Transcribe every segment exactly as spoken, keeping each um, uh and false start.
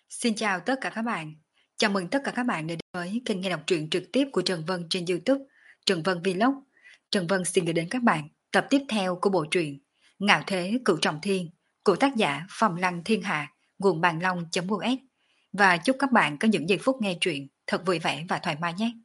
Xin chào tất cả các bạn. Chào mừng tất cả các bạn đã đến với kênh nghe đọc truyện trực tiếp của Trần Vân trên YouTube, Trần Vân Vlog. Trần Vân xin gửi đến các bạn tập tiếp theo của bộ truyện Ngạo Thế Cửu Trọng Thiên của tác giả Phong Lăng Thiên Hạ, nguồn bàn long.us. Và chúc các bạn có những giây phút nghe truyện thật vui vẻ và thoải mái nhé.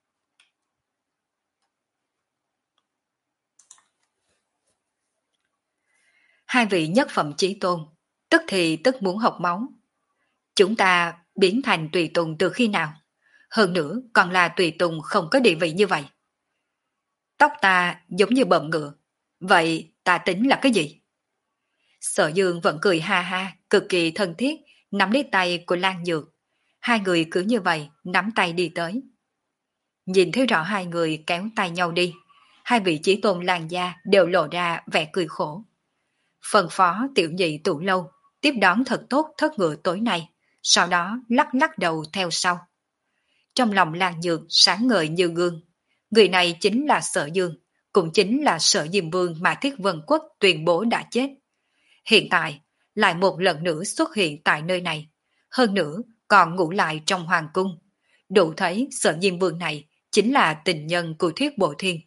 Hai vị nhất phẩm chí tôn, tức thì tức muốn học máu. Chúng ta biến thành tùy tùng từ khi nào? Hơn nữa còn là tùy tùng không có địa vị như vậy. Tóc ta giống như bợm ngựa, vậy ta tính là cái gì? Sở Dương vẫn cười ha ha, cực kỳ thân thiết, nắm lấy tay của Lan Nhược. Hai người cứ như vậy, nắm tay đi tới. Nhìn thấy rõ hai người kéo tay nhau đi, hai vị chí tôn Lan gia đều lộ ra vẻ cười khổ. Phân phó tiểu nhị tủ lâu, tiếp đón thật tốt thất ngựa tối nay, sau đó lắc lắc đầu theo sau. Trong lòng Lan Nhược sáng ngời như gương. Người này chính là Sở Dương, cũng chính là Sở Diêm Vương mà Thiết Vân Quốc tuyên bố đã chết. Hiện tại, lại một lần nữa xuất hiện tại nơi này. Hơn nữa, còn ngủ lại trong hoàng cung. Đủ thấy Sở Diêm Vương này chính là tình nhân của Thiết Bộ Thiên.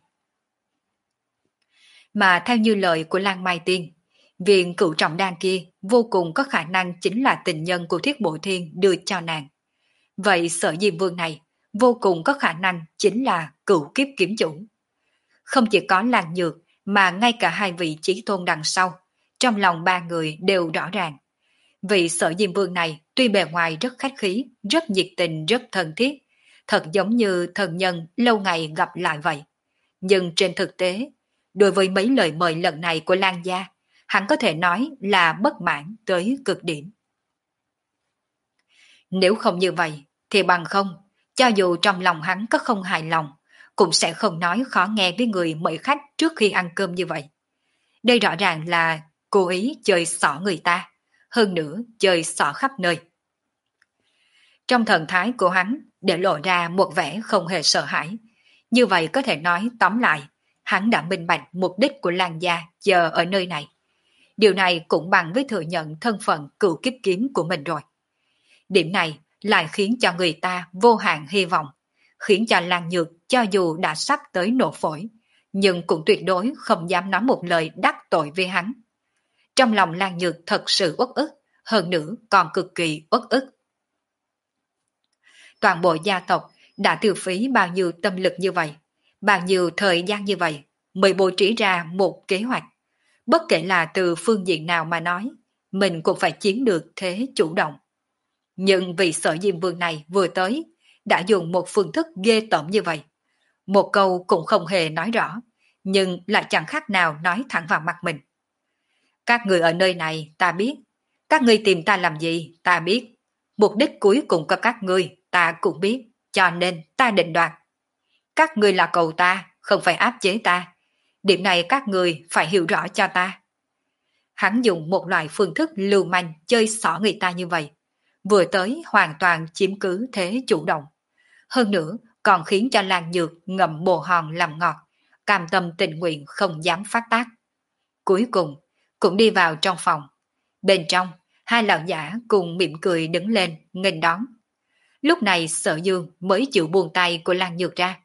Mà theo như lời của Lan Mai Tiên, viên cựu trọng đan kia vô cùng có khả năng chính là tình nhân của Thiết Bộ Thiên đưa cho nàng. Vậy Sở Diêm Vương này vô cùng có khả năng chính là cựu kiếp kiếm chủ. Không chỉ có Lan Nhược mà ngay cả hai vị chí tôn đằng sau, trong lòng ba người đều rõ ràng. Vị Sở Diêm Vương này tuy bề ngoài rất khách khí, rất nhiệt tình, rất thân thiết, thật giống như thần nhân lâu ngày gặp lại vậy. Nhưng trên thực tế, đối với mấy lời mời lần này của Lan gia, hắn có thể nói là bất mãn tới cực điểm. Nếu không như vậy, thì bằng không, cho dù trong lòng hắn có không hài lòng, cũng sẽ không nói khó nghe với người mời khách trước khi ăn cơm như vậy. Đây rõ ràng là cố ý chơi xỏ người ta, hơn nữa chơi xỏ khắp nơi. Trong thần thái của hắn để lộ ra một vẻ không hề sợ hãi. Như vậy có thể nói tóm lại, hắn đã minh bạch mục đích của Lan gia chờ ở nơi này. Điều này cũng bằng với thừa nhận thân phận cựu kiếp kiếm của mình rồi. Điểm này lại khiến cho người ta vô hạn hy vọng, khiến cho Lan Nhược cho dù đã sắp tới nổ phổi, nhưng cũng tuyệt đối không dám nói một lời đắc tội với hắn. Trong lòng Lan Nhược thật sự uất ức, hơn nữa còn cực kỳ uất ức. Toàn bộ gia tộc đã tiêu phí bao nhiêu tâm lực như vậy, bao nhiêu thời gian như vậy, mới bố trí ra một kế hoạch. Bất kể là từ phương diện nào mà nói, mình cũng phải chiếm được thế chủ động. Nhưng vì Sở Diêm Vương này vừa tới, đã dùng một phương thức ghê tởm như vậy. Một câu cũng không hề nói rõ, nhưng lại chẳng khác nào nói thẳng vào mặt mình. Các người ở nơi này ta biết, các ngươi tìm ta làm gì ta biết, mục đích cuối cùng của các ngươi ta cũng biết, cho nên ta định đoạt. Các ngươi là cầu ta, không phải áp chế ta. Điểm này các người phải hiểu rõ cho ta. Hắn dùng một loại phương thức lưu manh chơi xỏ người ta như vậy. Vừa tới hoàn toàn chiếm cứ thế chủ động. Hơn nữa còn khiến cho Lan Nhược ngậm bồ hòn làm ngọt, cam tâm tình nguyện không dám phát tác. Cuối cùng cũng đi vào trong phòng. Bên trong, hai lão giả cùng mỉm cười đứng lên nghênh đón. Lúc này Sở Dương mới chịu buông tay của Lan Nhược ra.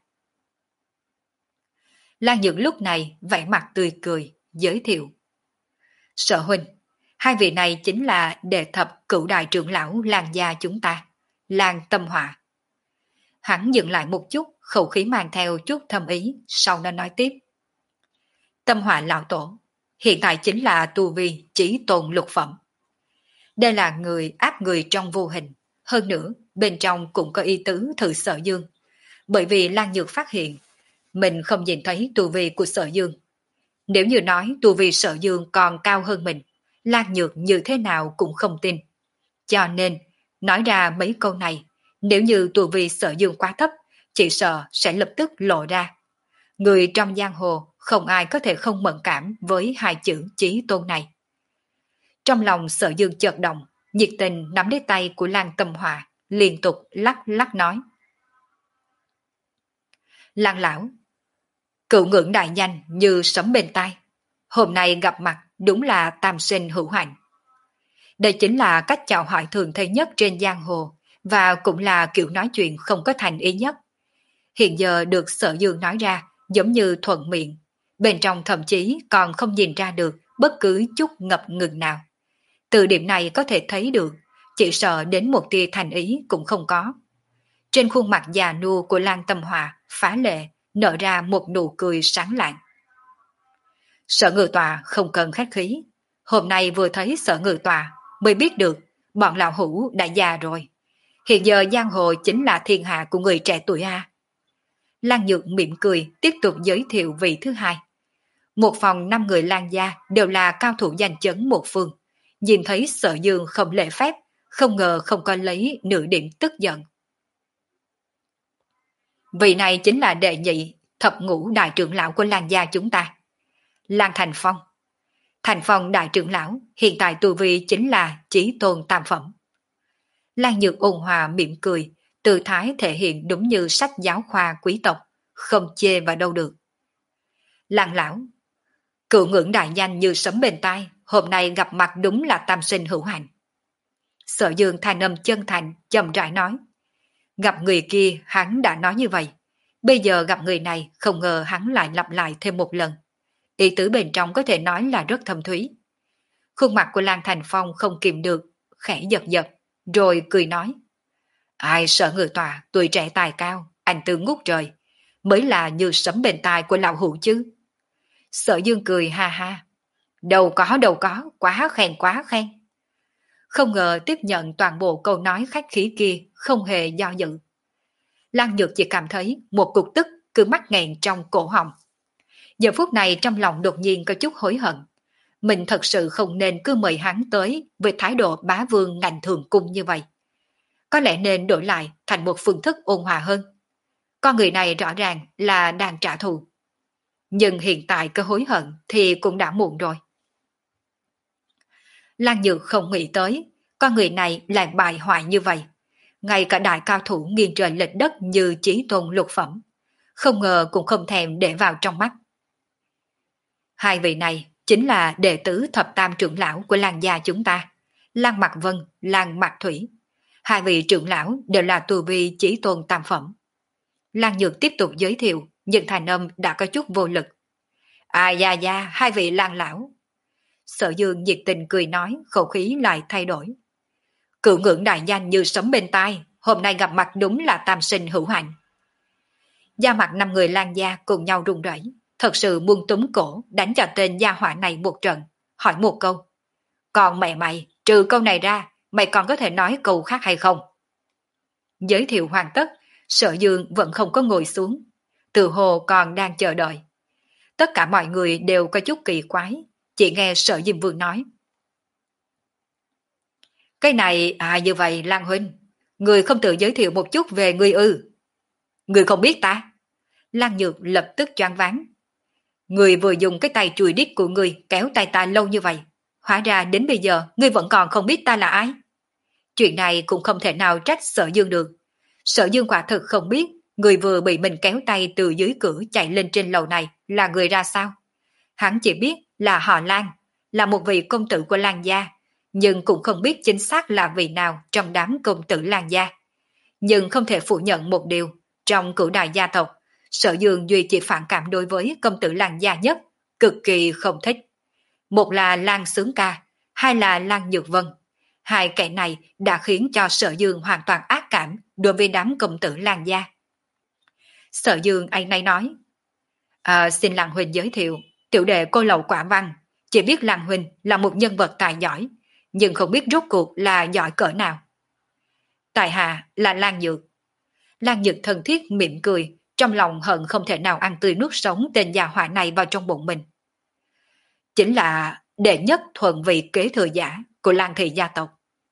Lan Nhược lúc này vẻ mặt tươi cười, giới thiệu. Sở huynh, hai vị này chính là đệ thập cửu đại trưởng lão Lan gia chúng ta, Lan Tâm Họa. Hắn dừng lại một chút, khẩu khí mang theo chút thâm ý, sau đó nói tiếp. Tâm Họa lão tổ, hiện tại chính là tu vi chỉ tồn lục phẩm. Đây là người áp người trong vô hình, hơn nữa bên trong cũng có ý tứ thử Sở Dương. Bởi vì Lan Nhược phát hiện, mình không nhìn thấy tu vi của Sở Dương. Nếu như nói tu vi Sở Dương còn cao hơn mình, Lan Nhược như thế nào cũng không tin. Cho nên, nói ra mấy câu này, nếu như tu vi Sở Dương quá thấp, chỉ sợ sẽ lập tức lộ ra. Người trong giang hồ không ai có thể không mẫn cảm với hai chữ chí tôn này. Trong lòng Sở Dương chợt động, nhiệt tình nắm lấy tay của Lan Tâm Họa, liên tục lắc lắc nói. Lan lão, cựu ngưỡng đại nhanh như sấm bên tai. Hôm nay gặp mặt đúng là tam sinh hữu hạnh. Đây chính là cách chào hỏi thường thấy nhất trên giang hồ, và cũng là kiểu nói chuyện không có thành ý nhất. Hiện giờ được Sở Dương nói ra giống như thuận miệng, bên trong thậm chí còn không nhìn ra được bất cứ chút ngập ngừng nào. Từ điểm này có thể thấy được, chỉ sợ đến một tia thành ý cũng không có. Trên khuôn mặt già nua của Lan Tâm Hòa phá lệ nở ra một nụ cười sáng lạng. Sở Ngự Tọa không cần khách khí, hôm nay vừa thấy Sở Ngự Tọa mới biết được bọn lão hủ đã già rồi. Hiện giờ giang hồ chính là thiên hạ của người trẻ tuổi a. Lan Nhược mỉm cười tiếp tục giới thiệu vị thứ hai. Một phòng năm người Lan gia đều là cao thủ giành chấn một phương. Nhìn thấy Sở Dương không lễ phép, không ngờ không có lấy nửa điểm tức giận. Vị này chính là đệ nhị thập ngũ đại trưởng lão của Lan gia chúng ta, Lan Thành Phong. Thành Phong đại trưởng lão hiện tại tu vi chính là chí tôn tam phẩm. Lan Nhược ôn hòa mỉm cười, tư thái thể hiện đúng như sách giáo khoa quý tộc, không chê vào đâu được. Lan lão, cựu ngưỡng đại danh như sấm bên tai, hôm nay gặp mặt đúng là tam sinh hữu hạnh. Sở Dương thanh âm chân thành, chậm rãi nói. Gặp người kia hắn đã nói như vậy, bây giờ gặp người này không ngờ hắn lại lặp lại thêm một lần. Ý tứ bên trong có thể nói là rất thâm thúy. Khuôn mặt của Lan Thành Phong không kìm được, khẽ giật giật, rồi cười nói. Ai Sở Ngự Tọa, tuổi trẻ tài cao, anh tư ngút trời, mới là như sấm bên tai của lão hữu chứ. Sở Dương cười ha ha. Đâu có đâu có, quá khen quá khen. Không ngờ tiếp nhận toàn bộ câu nói khách khí kia, không hề do dự. Lan Nhược chỉ cảm thấy một cục tức cứ mắc nghẹn trong cổ họng. Giờ phút này trong lòng đột nhiên có chút hối hận. Mình thật sự không nên cứ mời hắn tới với thái độ bá vương ngành thường cung như vậy. Có lẽ nên đổi lại thành một phương thức ôn hòa hơn. Con người này rõ ràng là đang trả thù. Nhưng hiện tại cơ hối hận thì cũng đã muộn rồi. Lan Nhược không nghĩ tới, con người này lại bại hoại như vậy. Ngay cả đại cao thủ nghiêng trời lệch đất như Chí Tôn lục phẩm, không ngờ cũng không thèm để vào trong mắt. Hai vị này chính là đệ tử thập tam trưởng lão của Lan gia chúng ta, Lan Mạc Vân, Lan Mạc Thủy. Hai vị trưởng lão đều là tu vi Chí Tôn tam phẩm. Lan Nhược tiếp tục giới thiệu, nhưng thành âm đã có chút vô lực. À da da, hai vị Lan lão. Sở Dương nhiệt tình cười nói, khẩu khí lại thay đổi. Cựu ngưỡng đại danh như sấm bên tai, hôm nay gặp mặt đúng là tam sinh hữu hạnh. Da mặt năm người Lan gia cùng nhau run rẩy, thật sự muốn túm cổ đánh cho tên gia hỏa này một trận, hỏi một câu. Còn mẹ mày, trừ câu này ra, mày còn có thể nói câu khác hay không? Giới thiệu hoàn tất, Sở Dương vẫn không có ngồi xuống, từ hồ còn đang chờ đợi. Tất cả mọi người đều có chút kỳ quái, chỉ nghe Sở Diêm Vương nói. Cái này à như vậy Lan huynh, người không tự giới thiệu một chút về người ư? Người không biết ta? Lan Nhược lập tức choáng váng. Người vừa dùng cái tay chùi đít của người kéo tay ta lâu như vậy, hóa ra đến bây giờ người vẫn còn không biết ta là ai. Chuyện này cũng không thể nào trách Sở Dương được. Sở Dương quả thực không biết người vừa bị mình kéo tay từ dưới cửa chạy lên trên lầu này là người ra sao. Hắn chỉ biết là họ Lan, là một vị công tử của Lan gia, nhưng cũng không biết chính xác là vị nào trong đám công tử Lan gia. Nhưng không thể phủ nhận một điều, trong cửu đại gia tộc, Sở Dương duy chỉ phản cảm đối với công tử Lan gia nhất, cực kỳ không thích. Một là Lan Sướng Ca, hai là Lan Nhược Vân. Hai kẻ này đã khiến cho Sở Dương hoàn toàn ác cảm đối với đám công tử Lan gia. Sở Dương anh này nói, à, xin Lan huynh giới thiệu, tiểu đệ cô lậu quả văn, chỉ biết Lan huynh là một nhân vật tài giỏi, nhưng không biết rốt cuộc là giỏi cỡ nào. Tại hạ là Lan Nhược. Lan Nhược thân thiết mỉm cười, trong lòng hận không thể nào ăn tươi nuốt sống tên già họa này vào trong bụng mình. Chính là đệ nhất thuận vị kế thừa giả của Lan thị gia tộc.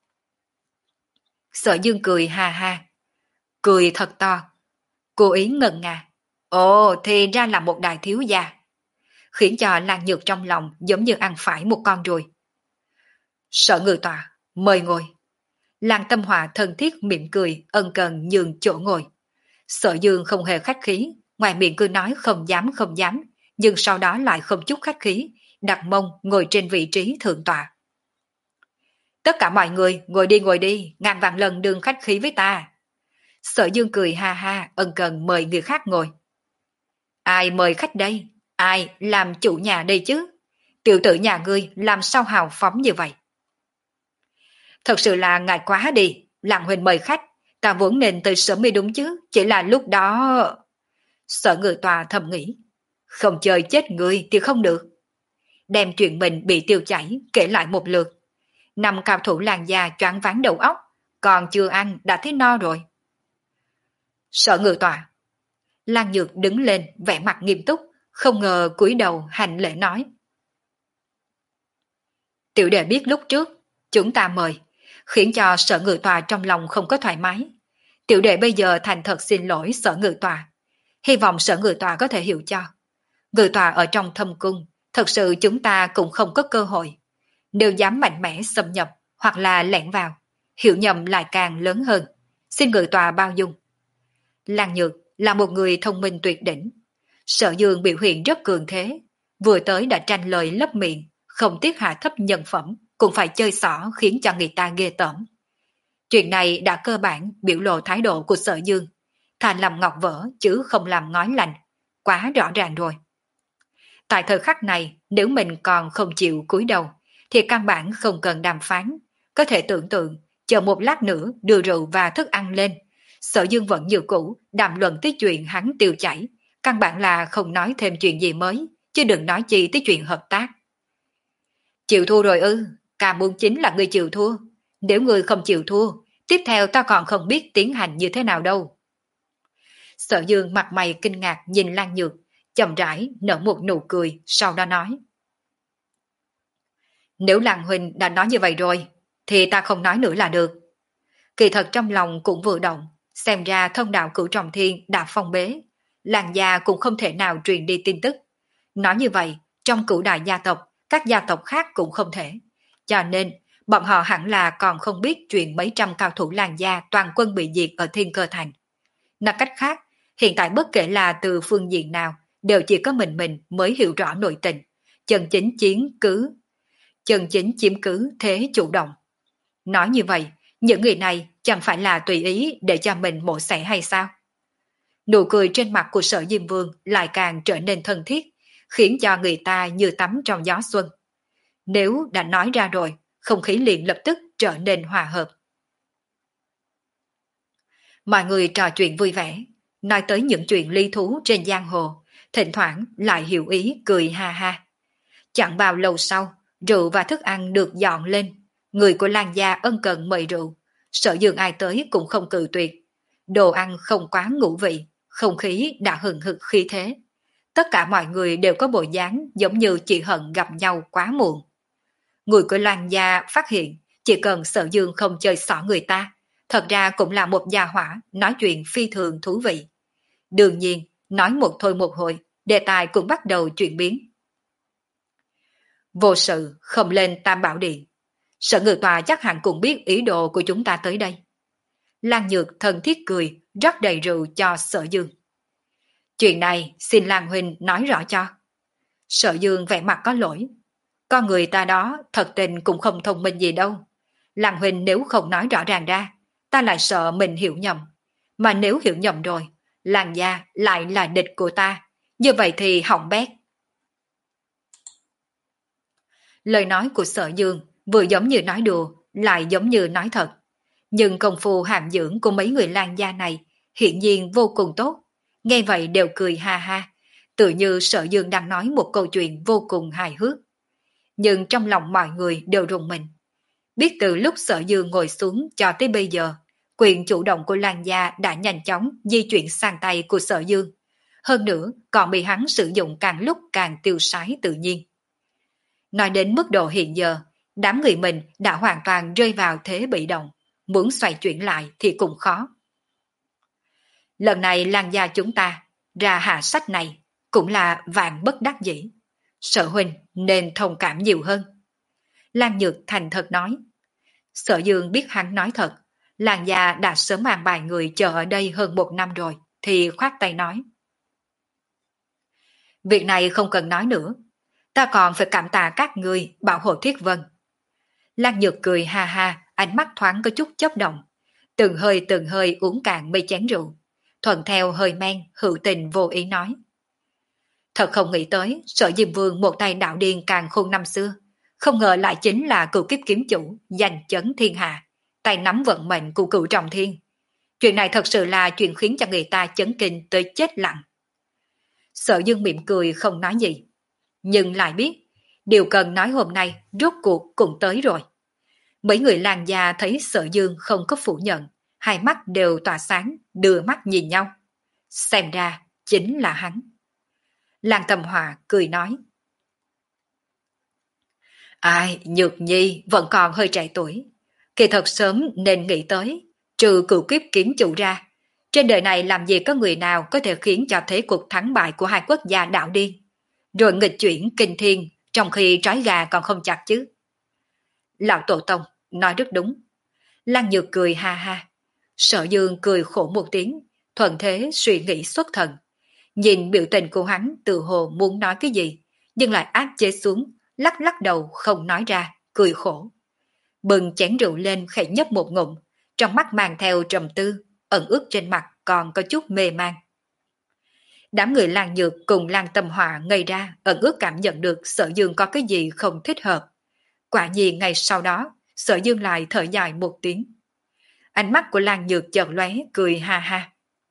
Sở Dương cười ha ha, cười thật to, cố ý ngần ngà. Ồ, thì ra là một đại thiếu gia, khiến cho Lan Nhược trong lòng giống như ăn phải một con ruồi. Sở Ngự Tọa, mời ngồi. Lan Tâm Hòa thân thiết mỉm cười, ân cần nhường chỗ ngồi. Sở Dương không hề khách khí, ngoài miệng cứ nói không dám không dám, nhưng sau đó lại không chút khách khí, đặt mông ngồi trên vị trí thượng tọa. Tất cả mọi người ngồi đi ngồi đi, ngàn vạn lần đừng khách khí với ta. Sở Dương cười ha ha, ân cần mời người khác ngồi. Ai mời khách đây? Ai làm chủ nhà đây chứ? Tiểu tử nhà ngươi làm sao hào phóng như vậy? Thật sự là ngại quá đi, Lăng huynh mời khách, ta vốn nên tới sớm mới đúng chứ, chỉ là lúc đó... Sở Ngự Tòa thầm nghĩ, không chơi chết người thì không được. Đem chuyện mình bị tiêu chảy kể lại một lượt. Năm cao thủ làng già choáng váng đầu óc, còn chưa ăn đã thấy no rồi. Sở Ngự Tòa. Lan Nhược đứng lên vẻ mặt nghiêm túc, không ngờ cúi đầu hành lễ nói. Tiểu đệ biết lúc trước, chúng ta mời, khiến cho Sở Ngự Tòa trong lòng không có thoải mái. Tiểu đệ bây giờ thành thật xin lỗi Sở Ngự Tòa. Hy vọng Sở Ngự Tòa có thể hiểu cho. Ngự Tòa ở trong thâm cung, thật sự chúng ta cũng không có cơ hội. Nếu dám mạnh mẽ xâm nhập hoặc là lẻn vào, hiểu nhầm lại càng lớn hơn. Xin Ngự Tòa bao dung. Lan Nhược là một người thông minh tuyệt đỉnh. Sở Dương biểu hiện rất cường thế, vừa tới đã tranh lời lấp miệng, không tiếc hạ thấp nhân phẩm, cũng phải chơi xỏ khiến cho người ta ghê tởm. Chuyện này đã cơ bản biểu lộ thái độ của Sở Dương, thà làm ngọc vỡ chứ không làm ngói lành, quá rõ ràng rồi. Tại thời khắc này, nếu mình còn không chịu cúi đầu, thì căn bản không cần đàm phán, có thể tưởng tượng, chờ một lát nữa đưa rượu và thức ăn lên. Sở Dương vẫn như cũ, đàm luận tới chuyện hắn tiêu chảy, căn bản là không nói thêm chuyện gì mới, chứ đừng nói chi tới chuyện hợp tác. Chịu thua rồi ư, ca muốn chính là người chịu thua. Nếu người không chịu thua, tiếp theo ta còn không biết tiến hành như thế nào đâu. Sở Dương mặt mày kinh ngạc nhìn Lan Nhược, chậm rãi nở một nụ cười, sau đó nói. Nếu Lan huynh đã nói như vậy rồi, thì ta không nói nữa là được. Kỳ thật trong lòng cũng vừa động, xem ra thông đạo Cửu Trọng Thiên đã phong bế, làng gia cũng không thể nào truyền đi tin tức. Nói như vậy, trong cửu đại gia tộc, các gia tộc khác cũng không thể. Cho nên, bọn họ hẳn là còn không biết chuyện mấy trăm cao thủ làng gia toàn quân bị diệt ở Thiên Cơ Thành. Nói cách khác, hiện tại bất kể là từ phương diện nào, đều chỉ có mình mình mới hiểu rõ nội tình. Chân chính chiến cứ, chân chính chiếm cứ thế chủ động. Nói như vậy, những người này chẳng phải là tùy ý để cho mình mổ xẻ hay sao? Nụ cười trên mặt của Sở Diêm Vương lại càng trở nên thân thiết, khiến cho người ta như tắm trong gió xuân. Nếu đã nói ra rồi, không khí liền lập tức trở nên hòa hợp. Mọi người trò chuyện vui vẻ, nói tới những chuyện ly thú trên giang hồ, thỉnh thoảng lại hiểu ý cười ha ha. Chẳng bao lâu sau, rượu và thức ăn được dọn lên, người của Lan gia ân cần mời rượu, Sở Dương ai tới cũng không cự tuyệt. Đồ ăn không quá ngũ vị, không khí đã hừng hực khí thế. Tất cả mọi người đều có bộ dáng giống như chỉ hận gặp nhau quá muộn. Người của Lan gia phát hiện, chỉ cần Sở Dương không chơi xỏ người ta, thật ra cũng là một gia hỏa nói chuyện phi thường thú vị. Đương nhiên, nói một thôi một hồi, đề tài cũng bắt đầu chuyển biến. Vô sự không lên Tam Bảo Điện. Sở Ngự Tòa chắc hẳn cũng biết ý đồ của chúng ta tới đây. Lan Nhược thân thiết cười, rót đầy rượu cho Sở Dương. Chuyện này xin Lan huynh nói rõ cho. Sở Dương vẻ mặt có lỗi. Con người ta đó thật tình cũng không thông minh gì đâu. Lan huynh nếu không nói rõ ràng ra, ta lại sợ mình hiểu nhầm. Mà nếu hiểu nhầm rồi, Lan gia lại là địch của ta. Như vậy thì hỏng bét. Lời nói của Sở Dương vừa giống như nói đùa, lại giống như nói thật. Nhưng công phu hàm dưỡng của mấy người Lan gia này hiển nhiên vô cùng tốt. Nghe vậy đều cười ha ha, tự như Sở Dương đang nói một câu chuyện vô cùng hài hước. Nhưng trong lòng mọi người đều rùng mình. Biết từ lúc Sở Dương ngồi xuống cho tới bây giờ, quyền chủ động của Lan gia đã nhanh chóng di chuyển sang tay của Sở Dương. Hơn nữa còn bị hắn sử dụng càng lúc càng tiêu sái tự nhiên. Nói đến mức độ hiện giờ, đám người mình đã hoàn toàn rơi vào thế bị động, muốn xoay chuyển lại thì cũng khó. Lần này Lan gia chúng ta ra hạ sách này cũng là vạn bất đắc dĩ. Sở huynh nên thông cảm nhiều hơn. Lan Nhược thành thật nói. Sở Dương biết hắn nói thật, Lan gia đã sớm an bài người chờ ở đây hơn một năm rồi, thì khoát tay nói. Việc này không cần nói nữa, ta còn phải cảm tạ các người bảo hộ Thiết Vân. Lan Nhược cười ha ha, ánh mắt thoáng có chút chớp động. Từng hơi từng hơi uống cạn mấy chén rượu. Thuận theo hơi men, hữu tình vô ý nói. Thật không nghĩ tới, Sở Diêm Vương một tay đạo điên càng khôn năm xưa. Không ngờ lại chính là cựu kiếp kiếm chủ, giành chấn thiên hạ, tay nắm vận mệnh của cựu trọng thiên. Chuyện này thật sự là chuyện khiến cho người ta chấn kinh tới chết lặng. Sở Dương mỉm cười không nói gì, nhưng lại biết, điều cần nói hôm nay rốt cuộc cũng tới rồi. Mấy người làng già thấy Sở Dương không có phủ nhận, hai mắt đều tỏa sáng, đưa mắt nhìn nhau. Xem ra, chính là hắn. Làng Tầm Hòa cười nói. Ai, Nhược Nhi vẫn còn hơi trẻ tuổi. Kỳ thật sớm nên nghĩ tới, trừ cựu kiếp kiếm chủ ra. Trên đời này làm gì có người nào có thể khiến cho thế cuộc thắng bại của hai quốc gia đạo điên. Rồi nghịch chuyển kinh thiên trong khi trói gà còn không chặt chứ. Lão Tổ Tông nói rất đúng. Lăng Nhược cười ha ha. Sở Dương cười khổ một tiếng, thuận thế suy nghĩ xuất thần. Nhìn biểu tình của hắn tự hồ muốn nói cái gì, nhưng lại áp chế xuống, lắc lắc đầu không nói ra, cười khổ. Bừng chén rượu lên khẽ nhấp một ngụm, trong mắt mang theo trầm tư, ẩn ướt trên mặt còn có chút mê man. Đám người Lan Nhược cùng Lan Tâm Họa ngây ra, ẩn ướt cảm nhận được Sở Dương có cái gì không thích hợp. Quả nhiên ngày sau đó, Sở Dương lại thở dài một tiếng. Ánh mắt của Lan Nhược chợt lóe, cười ha ha.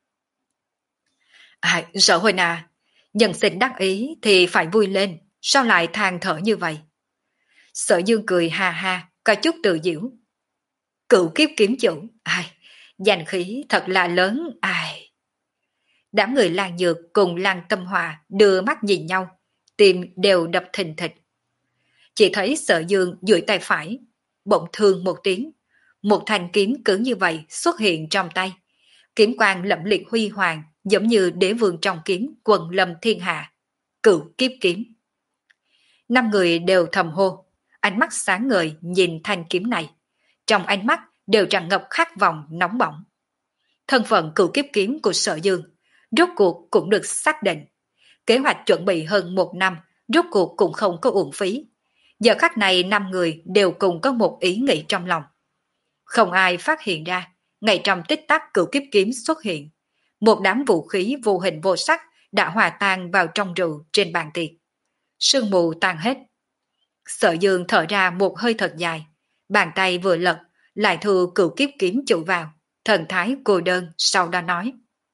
À, Sở Huynh à, nhân sinh đắc ý thì phải vui lên, sao lại than thở như vậy? Sở Dương cười ha ha, có chút tự giễu. Cựu kiếp kiếm chủ, ai, danh khí thật là lớn, ai. Đám người Lan Nhược cùng Lan Tâm Hòa đưa mắt nhìn nhau, tim đều đập thình thịch. Chỉ thấy Sở Dương duỗi tay phải, bỗng thương một tiếng, một thanh kiếm cứng như vậy xuất hiện trong tay. Kiếm quang lẫm liệt huy hoàng, giống như đế vương trong kiếm quần lâm thiên hạ. Cựu kiếp kiếm. Năm người đều thầm hô, ánh mắt sáng ngời nhìn thanh kiếm này. Trong ánh mắt đều tràn ngập khát vọng nóng bỏng. Thân phận cựu kiếp kiếm của Sở Dương rốt cuộc cũng được xác định. Kế hoạch chuẩn bị hơn một năm rốt cuộc cũng không có uổng phí. Giờ khắc này năm người đều cùng có một ý nghĩ trong lòng. Không ai phát hiện ra, ngay trong tích tắc cựu kiếp kiếm xuất hiện. Một đám vũ khí vô hình vô sắc đã hòa tan vào trong rượu trên bàn tiệc. Sương mù tan hết. Sở Dương thở ra một hơi thật dài. Bàn tay vừa lật, lại thu cựu kiếp kiếm chủ vào. Thần thái cô đơn sau đó nói.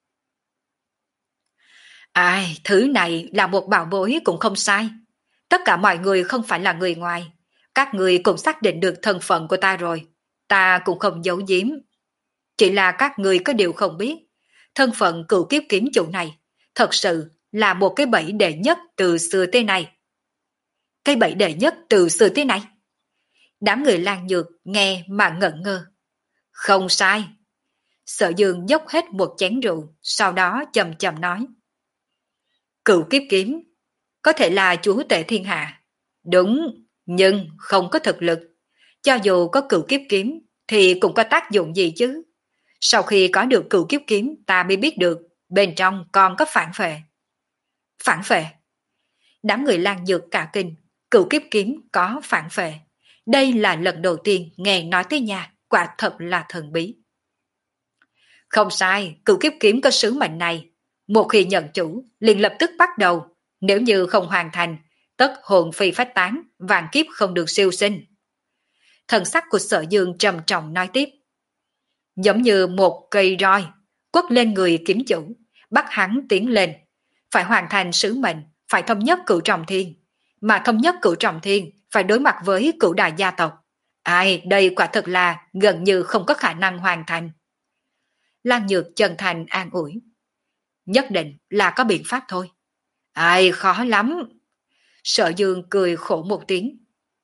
Ai, thứ này là một bảo bối cũng không sai. Tất cả mọi người không phải là người ngoài. Các người cũng xác định được thân phận của ta rồi. Ta cũng không giấu giếm. Chỉ là các người có điều không biết. Thân phận cựu kiếp kiếm chủ này thật sự là một cái bẫy đệ nhất từ xưa tới nay. Cái bẫy đệ nhất từ xưa tới nay? Đám người Lan Nhược nghe mà ngẩn ngơ. Không sai. Sở Dương dốc hết một chén rượu, sau đó chậm chậm nói. Cựu kiếp kiếm có thể là chúa tể thiên hạ. Đúng, nhưng không có thực lực. Cho dù có cựu kiếp kiếm thì cũng có tác dụng gì chứ. Sau khi có được cựu kiếp kiếm ta mới biết được bên trong còn có phản phệ. Phản phệ? Đám người Lan Nhược cả kinh, cựu kiếp kiếm có phản phệ. Đây là lần đầu tiên nghe nói tới nhà, quả thật là thần bí. Không sai, cựu kiếp kiếm có sứ mệnh này. Một khi nhận chủ, liền lập tức bắt đầu. Nếu như không hoàn thành, tất hồn phi phách tán, vạn kiếp không được siêu sinh. Thần sắc của Sở Dương trầm trọng nói tiếp. Giống như một cây roi, quất lên người kiếm chủ, bắt hắn tiến lên. Phải hoàn thành sứ mệnh, phải thống nhất cửu trọng thiên. Mà thống nhất cửu trọng thiên, phải đối mặt với cửu đại gia tộc. Ai, đây quả thật là gần như không có khả năng hoàn thành. Lan Nhược chân thành an ủi. Nhất định là có biện pháp thôi. Ai, khó lắm. Sở Dương cười khổ một tiếng.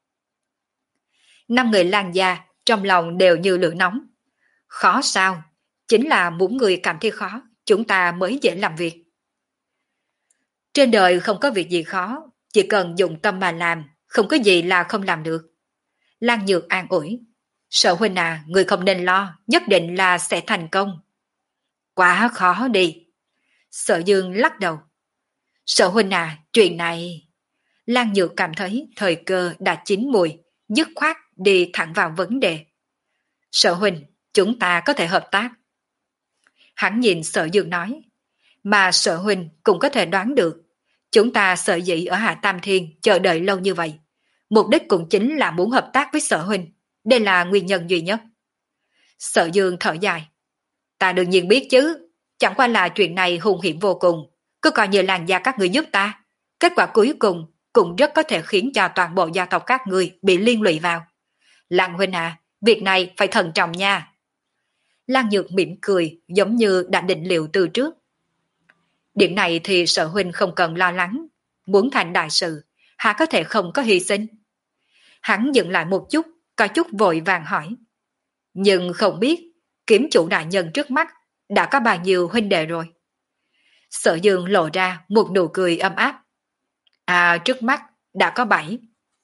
Năm người Lan gia trong lòng đều như lửa nóng. Khó sao? Chính là muốn người cảm thấy khó, chúng ta mới dễ làm việc. Trên đời không có việc gì khó, chỉ cần dùng tâm mà làm, không có gì là không làm được. Lan Nhược an ủi. Sở huynh à, người không nên lo, nhất định là sẽ thành công. Quá khó đi. Sở Dương lắc đầu. Sở huynh à, chuyện này... Lan Nhược cảm thấy thời cơ đã chín mùi, dứt khoát đi thẳng vào vấn đề. Sở huynh, chúng ta có thể hợp tác. Hắn nhìn Sở Dương nói, mà Sở huynh cũng có thể đoán được, chúng ta sở dĩ ở Hạ Tam Thiên chờ đợi lâu như vậy, mục đích cũng chính là muốn hợp tác với Sở huynh, đây là nguyên nhân duy nhất. Sở Dương thở dài, ta đương nhiên biết chứ, chẳng qua là chuyện này hung hiểm vô cùng, cứ coi như làng gia các người giúp ta, kết quả cuối cùng cũng rất có thể khiến cho toàn bộ gia tộc các người bị liên lụy vào. Lan huynh à, việc này phải thận trọng nha. Lan Nhược mỉm cười giống như đã định liệu từ trước. Điểm này thì Sở huynh không cần lo lắng, muốn thành đại sự, hà có thể không có hy sinh. Hắn dừng lại một chút, có chút vội vàng hỏi. Nhưng không biết, kiếm chủ đại nhân trước mắt đã có bao nhiêu huynh đệ rồi? Sở Dương lộ ra một nụ cười ấm áp. À, trước mắt đã có bảy.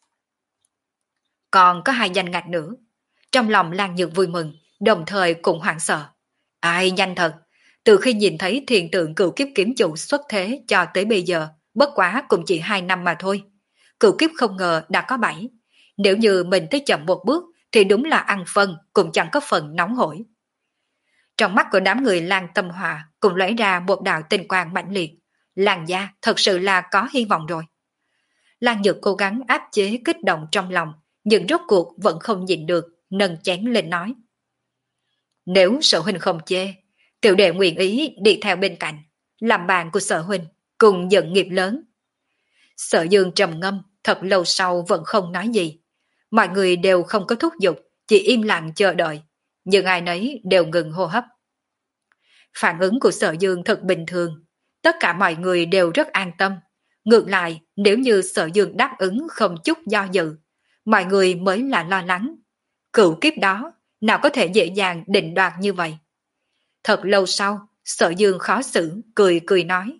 Còn có hai danh ngạch nữa. Trong lòng Lan Nhược vui mừng, đồng thời cũng hoảng sợ. Ai nhanh thật, từ khi nhìn thấy thiền tượng cựu kiếp kiếm chủ xuất thế cho tới bây giờ, bất quá cũng chỉ hai năm mà thôi. Cựu kiếp không ngờ đã có bảy. Nếu như mình tới chậm một bước thì đúng là ăn phân cũng chẳng có phần nóng hổi. Trong mắt của đám người Lan Tâm Hòa cũng lóe ra một đạo tinh quang mãnh liệt. Lan gia thật sự là có hy vọng rồi. Lan Nhược cố gắng áp chế kích động trong lòng, nhưng rốt cuộc vẫn không nhịn được, nâng chén lên nói. Nếu Sở huynh không chê, tiểu đệ nguyện ý đi theo bên cạnh, làm bạn của Sở huynh, cùng dẫn nghiệp lớn. Sở Dương trầm ngâm, thật lâu sau vẫn không nói gì. Mọi người đều không có thúc giục, chỉ im lặng chờ đợi, nhưng ai nấy đều ngừng hô hấp. Phản ứng của Sở Dương thật bình thường, tất cả mọi người đều rất an tâm. Ngược lại, nếu như Sở Dương đáp ứng không chút do dự, mọi người mới là lo lắng. Cựu kiếp đó, nào có thể dễ dàng định đoạt như vậy? Thật lâu sau, Sở Dương khó xử, cười cười nói.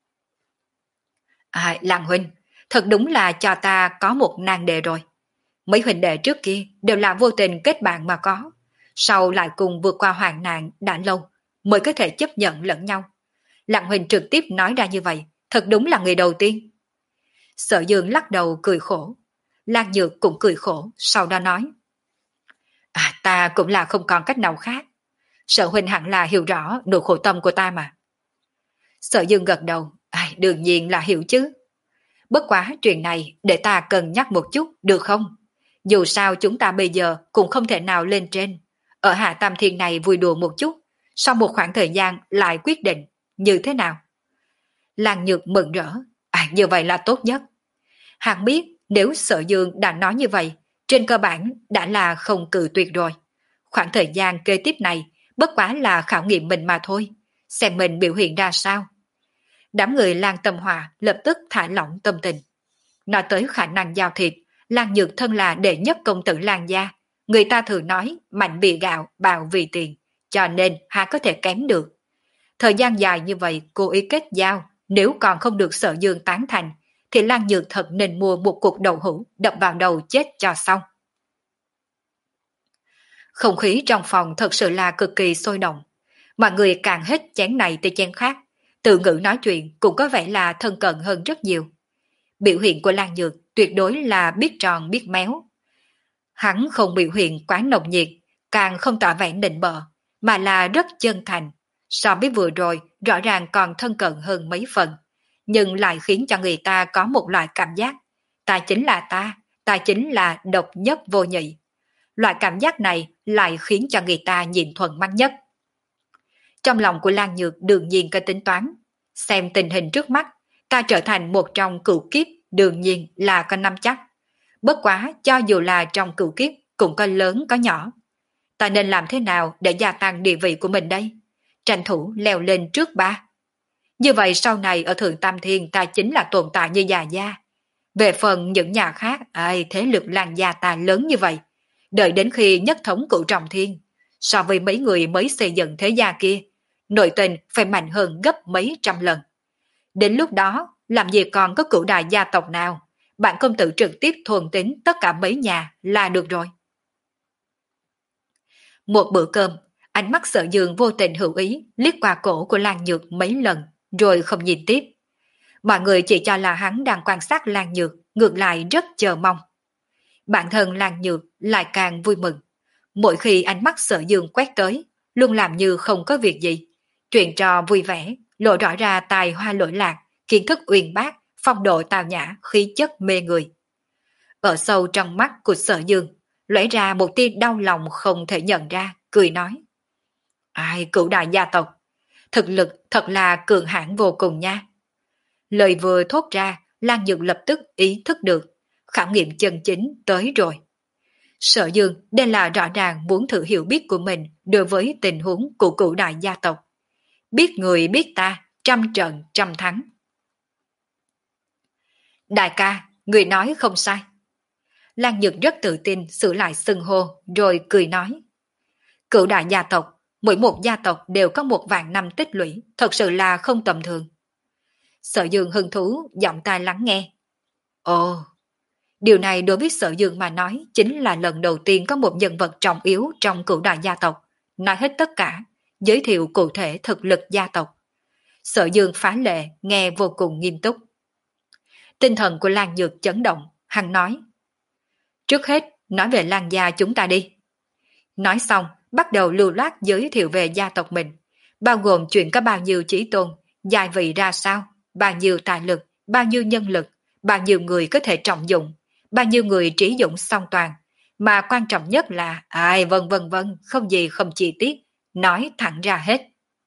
À, Lan huynh, thật đúng là cho ta có một nan đề rồi. Mấy huynh đệ trước kia đều là vô tình kết bạn mà có, sau lại cùng vượt qua hoạn nạn đã lâu mới có thể chấp nhận lẫn nhau. Lan huynh trực tiếp nói ra như vậy, thật đúng là người đầu tiên. Sở Dương lắc đầu cười khổ. Lan Nhược cũng cười khổ, sau đó nói. À, ta cũng là không còn cách nào khác. Sở huynh hẳn là hiểu rõ nỗi khổ tâm của ta mà. Sở Dương gật đầu, à, đương nhiên là hiểu chứ. Bất quá chuyện này để ta cân nhắc một chút, được không? Dù sao chúng ta bây giờ cũng không thể nào lên trên. Ở Hạ Tam Thiên này vui đùa một chút, sau một khoảng thời gian lại quyết định, như thế nào? Lan Nhược mừng rỡ, à, như vậy là tốt nhất. Hắn biết nếu Sở Dương đã nói như vậy, trên cơ bản đã là không cự tuyệt rồi. Khoảng thời gian kế tiếp này bất quá là khảo nghiệm mình mà thôi, xem mình biểu hiện ra sao. Đám người Lan Tâm Hòa lập tức thả lỏng tâm tình. Nói tới khả năng giao thịt, Lan Nhược thân là đệ nhất công tử Lan gia. Người ta thường nói mạnh vì gạo, bạo vì tiền, cho nên hà có thể kém được. Thời gian dài như vậy cố ý kết giao, nếu còn không được Sở Dương tán thành, thì Lan Nhược thật nên mua một cuộc đậu hũ đập vào đầu chết cho xong. Không khí trong phòng thật sự là cực kỳ sôi động. Mọi người càng hết chén này tới chén khác, từ ngữ nói chuyện cũng có vẻ là thân cận hơn rất nhiều. Biểu hiện của Lan Nhược tuyệt đối là biết tròn biết méo. Hắn không biểu hiện quá nồng nhiệt, càng không tỏ vẻ nịnh bợ, mà là rất chân thành. So với vừa rồi, rõ ràng còn thân cận hơn mấy phần, nhưng lại khiến cho người ta có một loại cảm giác. Ta chính là ta, ta chính là độc nhất vô nhị. Loại cảm giác này lại khiến cho người ta nhìn thuận mắt nhất. Trong lòng của Lan Nhược đương nhiên có tính toán. Xem tình hình trước mắt, ta trở thành một trong cửu kiếp đương nhiên là có nắm chắc. Bất quá cho dù là trong cửu kiếp cũng có lớn có nhỏ. Ta nên làm thế nào để gia tăng địa vị của mình đây? Tranh thủ leo lên trước ba. Như vậy sau này ở Thượng Tam Thiên ta chính là tồn tại như già gia. Về phần những nhà khác, ai thế lực Lan gia ta lớn như vậy. Đợi đến khi nhất thống cửu trọng thiên, so với mấy người mới xây dựng thế gia kia, nội tình phải mạnh hơn gấp mấy trăm lần. Đến lúc đó, làm gì còn có cửu đại gia tộc nào, bạn công tử trực tiếp thuần tính tất cả mấy nhà là được rồi. Một bữa cơm, ánh mắt Sở Dương vô tình hữu ý liếc qua cổ của Lan Nhược mấy lần, rồi không nhìn tiếp. Mọi người chỉ cho là hắn đang quan sát Lan Nhược, ngược lại rất chờ mong. Bản thân Lan Nhược lại càng vui mừng. Mỗi khi ánh mắt Sở Dương quét tới, luôn làm như không có việc gì. Chuyện trò vui vẻ, lộ rõ ra tài hoa lỗi lạc, kiến thức uyên bác, phong độ tào nhã, khí chất mê người. Ở sâu trong mắt của Sở Dương, lóe ra một tia đau lòng không thể nhận ra, cười nói. Ai, cửu đại gia tộc, thực lực thật là cường hãn vô cùng nha. Lời vừa thốt ra, Lan Nhược lập tức ý thức được, khảo nghiệm chân chính tới rồi. Sở Dương đây là rõ ràng muốn thử hiểu biết của mình đối với tình huống của cửu đại gia tộc. Biết người biết ta, trăm trận trăm thắng. Đại ca, người nói không sai. Lan Nhược rất tự tin sửa lại xưng hô rồi cười nói. Cửu đại gia tộc, mỗi một gia tộc đều có một vạn năm tích lũy, thật sự là không tầm thường. Sở Dương hứng thú, giọng tai lắng nghe. Ồ, điều này đối với Sở Dương mà nói chính là lần đầu tiên có một nhân vật trọng yếu trong cửu đại gia tộc, nói hết tất cả, giới thiệu cụ thể thực lực gia tộc. Sở Dương phá lệ, nghe vô cùng nghiêm túc. Tinh thần của Lan Nhược chấn động, hắn nói. Trước hết, nói về Lan gia chúng ta đi. Nói xong, bắt đầu lưu loát giới thiệu về gia tộc mình, bao gồm chuyện có bao nhiêu chí tôn, giai vị ra sao, bao nhiêu tài lực, bao nhiêu nhân lực, bao nhiêu người có thể trọng dụng, bao nhiêu người trí dụng song toàn, mà quan trọng nhất là ai vân vân vân, không gì không chi tiết, nói thẳng ra hết.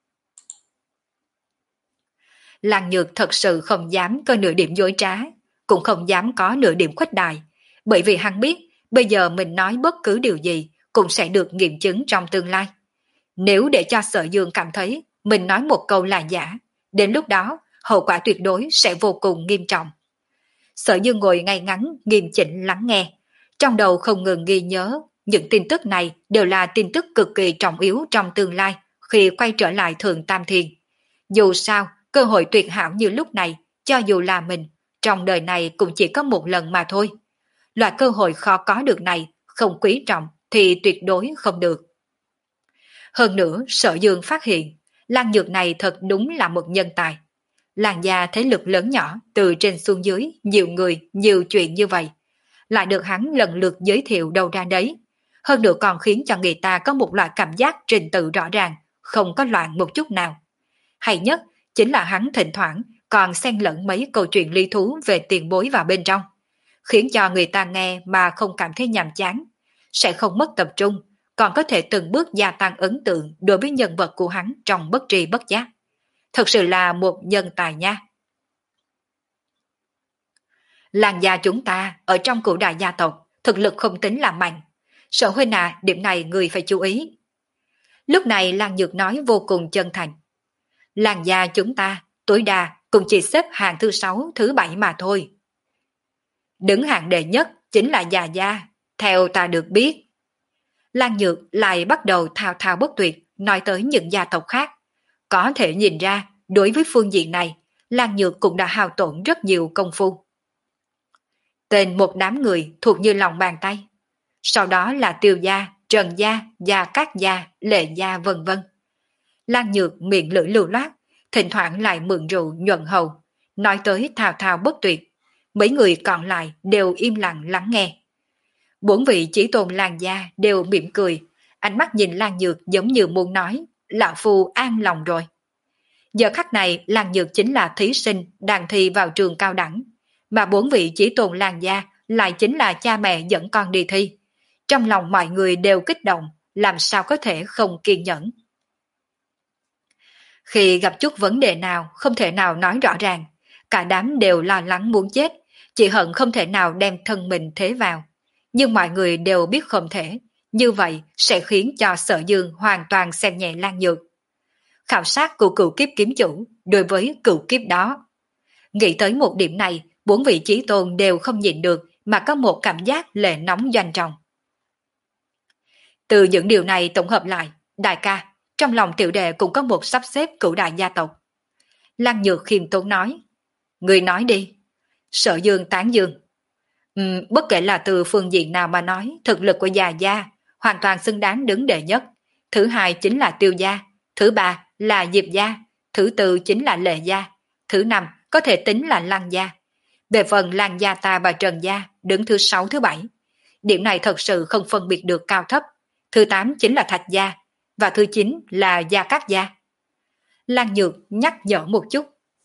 Lan Nhược thật sự không dám có nửa điểm dối trá, cũng không dám có nửa điểm khuếch đại, bởi vì hắn biết bây giờ mình nói bất cứ điều gì cũng sẽ được nghiệm chứng trong tương lai. Nếu để cho Sở Dương cảm thấy mình nói một câu là giả, đến lúc đó hậu quả tuyệt đối sẽ vô cùng nghiêm trọng. Sở Dương ngồi ngay ngắn nghiêm chỉnh lắng nghe, trong đầu không ngừng ghi nhớ những tin tức này đều là tin tức cực kỳ trọng yếu trong tương lai khi quay trở lại Thượng Tam Thiên. Dù sao, cơ hội tuyệt hảo như lúc này, cho dù là mình, trong đời này cũng chỉ có một lần mà thôi. Loại cơ hội khó có được này, không quý trọng thì tuyệt đối không được. Hơn nữa, Sở Dương phát hiện, Lan Nhược này thật đúng là một nhân tài. Làng gia thế lực lớn nhỏ, từ trên xuống dưới, nhiều người, nhiều chuyện như vậy. Lại được hắn lần lượt giới thiệu đâu ra đấy. Hơn nữa còn khiến cho người ta có một loại cảm giác trình tự rõ ràng, không có loạn một chút nào. Hay nhất, chính là hắn thỉnh thoảng còn xen lẫn mấy câu chuyện lý thú về tiền bối vào bên trong, khiến cho người ta nghe mà không cảm thấy nhàm chán, sẽ không mất tập trung, còn có thể từng bước gia tăng ấn tượng đối với nhân vật của hắn trong bất tri bất giác. Thật sự là một nhân tài nha. Làng gia chúng ta ở trong cửu đại gia tộc thực lực không tính là mạnh. Sở huynh à, điểm này người phải chú ý. Lúc này Lan Nhược nói vô cùng chân thành. Làng gia chúng ta tối đa cũng chỉ xếp hạng thứ sáu, thứ bảy mà thôi. Đứng hạng đệ nhất chính là già gia, theo ta được biết. Lan Nhược lại bắt đầu thao thao bất tuyệt nói tới những gia tộc khác. Có thể nhìn ra, đối với phương diện này, Lan Nhược cũng đã hao tổn rất nhiều công phu. Tên một đám người thuộc như lòng bàn tay. Sau đó là Tiêu gia, Trần gia, Gia Cát gia, Lệ gia vân vân. Lan Nhược miệng lưỡi lưu loát, thỉnh thoảng lại mượn rượu nhuận hầu, nói tới thao thao bất tuyệt. Mấy người còn lại đều im lặng lắng nghe. Bốn vị chỉ tôn Lan gia đều mỉm cười, ánh mắt nhìn Lan Nhược giống như muốn nói, lão phu an lòng rồi. Giờ khắc này Lan Nhược chính là thí sinh đang thi vào trường cao đẳng, mà bốn vị chỉ tôn Lan gia lại chính là cha mẹ dẫn con đi thi. Trong lòng mọi người đều kích động, làm sao có thể không kiên nhẫn. Khi gặp chút vấn đề nào không thể nào nói rõ ràng, cả đám đều lo lắng muốn chết, chỉ hận không thể nào đem thân mình thế vào. Nhưng mọi người đều biết không thể, như vậy sẽ khiến cho Sở Dương hoàn toàn xem nhẹ Lan Nhược. Khảo sát của cựu kiếp kiếm chủ đối với cựu kiếp đó. Nghĩ tới một điểm này, bốn vị chí tôn đều không nhịn được mà có một cảm giác lệ nóng doanh trọng. Từ những điều này tổng hợp lại, đại ca, trong lòng tiểu đệ cũng có một sắp xếp cửu đại gia tộc. Lan Nhược khiêm tốn nói. Người nói đi. Sở Dương tán dương. Uhm, bất kể là từ phương diện nào mà nói, thực lực của già gia hoàn toàn xứng đáng đứng đệ nhất. Thứ hai chính là Tiêu gia, thứ ba là Diệp gia, thứ tư chính là Lệ gia, thứ năm có thể tính là Lăng gia. Về phần Lăng gia ta và Trần gia đứng thứ sáu thứ bảy. điểm này thật sự không phân biệt được cao thấp. Thứ tám chính là Thạch gia, và thứ chín là Gia Cát gia. Lan Nhược nhắc nhở một chút.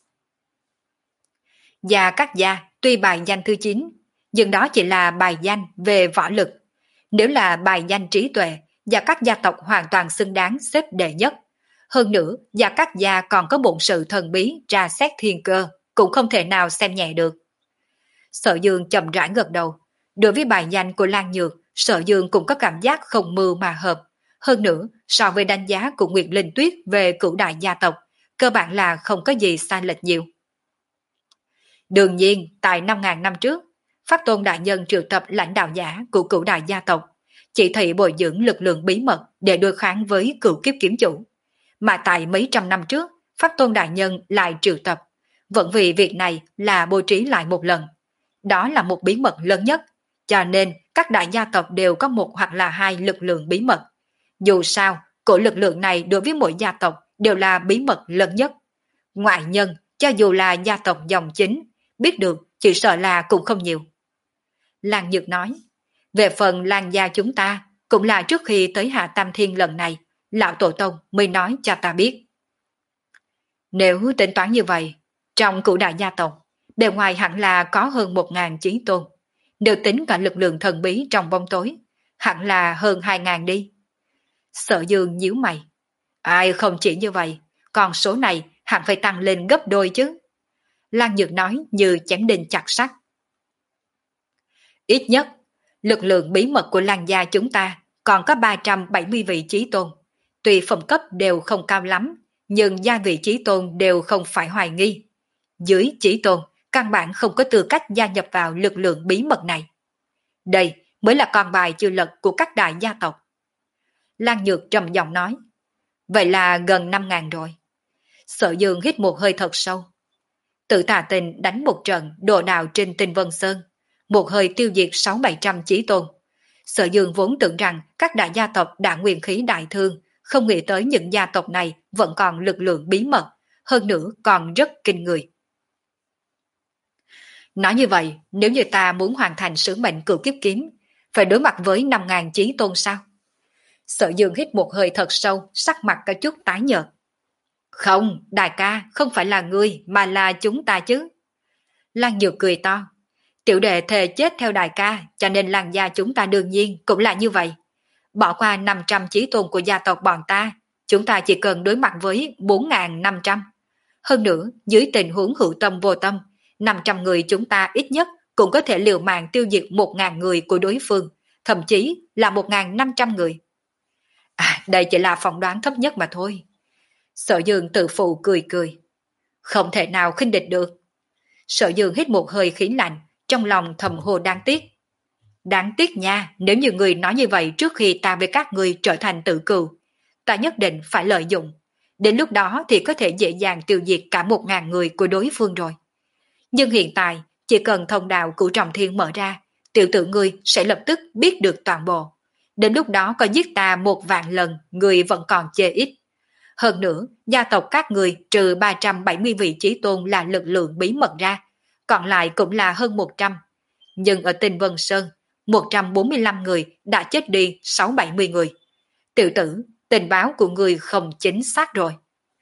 Gia Cát gia tuy bài danh thứ chín, nhưng đó chỉ là bài danh về võ lực. Nếu là bài danh trí tuệ, Gia Cát gia tộc hoàn toàn xứng đáng xếp đệ nhất. Hơn nữa, Gia Cát gia còn có bổn sự thần bí tra xét thiên cơ, cũng không thể nào xem nhẹ được. Sở Dương chậm rãi gật đầu. Đối với bài danh của Lan Nhược, Sở Dương cũng có cảm giác không mưu mà hợp. Hơn nữa, so với đánh giá của Nguyệt Linh Tuyết về cửu đại gia tộc, cơ bản là không có gì sai lệch nhiều. Đương nhiên, tại năm ngàn năm trước, Pháp Tôn Đại Nhân triệu tập lãnh đạo giả của cửu đại gia tộc, chỉ thị bồi dưỡng lực lượng bí mật để đối kháng với cửu kiếp kiếm chủ. Mà tại mấy trăm năm trước, Pháp Tôn Đại Nhân lại triệu tập, vẫn vì việc này là bố trí lại một lần. Đó là một bí mật lớn nhất, cho nên các đại gia tộc đều có một hoặc là hai lực lượng bí mật. Dù sao, cổ lực lượng này đối với mỗi gia tộc đều là bí mật lớn nhất. Ngoại nhân, cho dù là gia tộc dòng chính, biết được chỉ sợ là cũng không nhiều. Lan Nhược nói, về phần Lan gia chúng ta, cũng là trước khi tới Hạ Tam Thiên lần này, Lão Tổ Tông mới nói cho ta biết. Nếu tính toán như vậy, trong cửu đại gia tộc, bề ngoài hẳn là có hơn một ngàn chí tôn. Nếu tính cả lực lượng thần bí trong bóng tối, hẳn là hơn hai ngàn đi. Sở Dương nhíu mày. Ai không chỉ như vậy, con số này hẳn phải tăng lên gấp đôi chứ. Lan Nhược nói như chém đinh chặt sắt. Ít nhất, lực lượng bí mật của Lan gia chúng ta còn có ba trăm bảy mươi vị chí tôn. Tuy phẩm cấp đều không cao lắm, nhưng gia vị chí tôn đều không phải hoài nghi. Dưới chí tôn, căn bản không có tư cách gia nhập vào lực lượng bí mật này. Đây mới là con bài chưa lật của các đại gia tộc. Lan Nhược trầm giọng nói. Vậy là gần năm ngàn rồi. Sở Dương hít một hơi thật sâu. Tự Tà Tình đánh một trận đồ đào trên Tinh Vân Sơn, một hơi tiêu diệt sáu bảy trăm chí tôn. Sở Dương vốn tưởng rằng các đại gia tộc đã nguyên khí đại thương, không nghĩ tới những gia tộc này vẫn còn lực lượng bí mật, hơn nữa còn rất kinh người. Nói như vậy, nếu như ta muốn hoàn thành sứ mệnh cửu kiếp kiếm, phải đối mặt với năm ngàn chí tôn sao? Sở Dương hít một hơi thật sâu, sắc mặt có chút tái nhợt. Không, đại ca, không phải là ngươi, mà là chúng ta chứ. Lan Nhược cười to. Tiểu đệ thề chết theo đại ca, cho nên Lan gia chúng ta đương nhiên cũng là như vậy. Bỏ qua năm trăm chí tôn của gia tộc bọn ta, chúng ta chỉ cần đối mặt với bốn nghìn năm trăm. Hơn nữa, dưới tình huống hữu tâm vô tâm, năm trăm người chúng ta ít nhất cũng có thể liều mạng tiêu diệt một nghìn người của đối phương, thậm chí là một nghìn năm trăm người. À, đây chỉ là phỏng đoán thấp nhất mà thôi. Sở Dương tự phụ cười cười. Không thể nào khinh địch được. Sở Dương hít một hơi khí lạnh, trong lòng thầm hồ đáng tiếc. Đáng tiếc nha, nếu như người nói như vậy trước khi ta với các người trở thành tự cừu, ta nhất định phải lợi dụng. Đến lúc đó thì có thể dễ dàng tiêu diệt cả một ngàn người của đối phương rồi. Nhưng hiện tại, chỉ cần thông đạo của Trọng Thiên mở ra, tiểu tử ngươi sẽ lập tức biết được toàn bộ. Đến lúc đó có giết ta một vạn lần, người vẫn còn chê ít. Hơn nữa, gia tộc các người trừ ba trăm bảy mươi vị chí tôn là lực lượng bí mật ra, còn lại cũng là hơn một trăm. Nhưng ở Tinh Vân Sơn, một trăm bốn mươi lăm người đã chết đi sáu bảy mươi người. Tiểu tử, tình báo của người không chính xác rồi.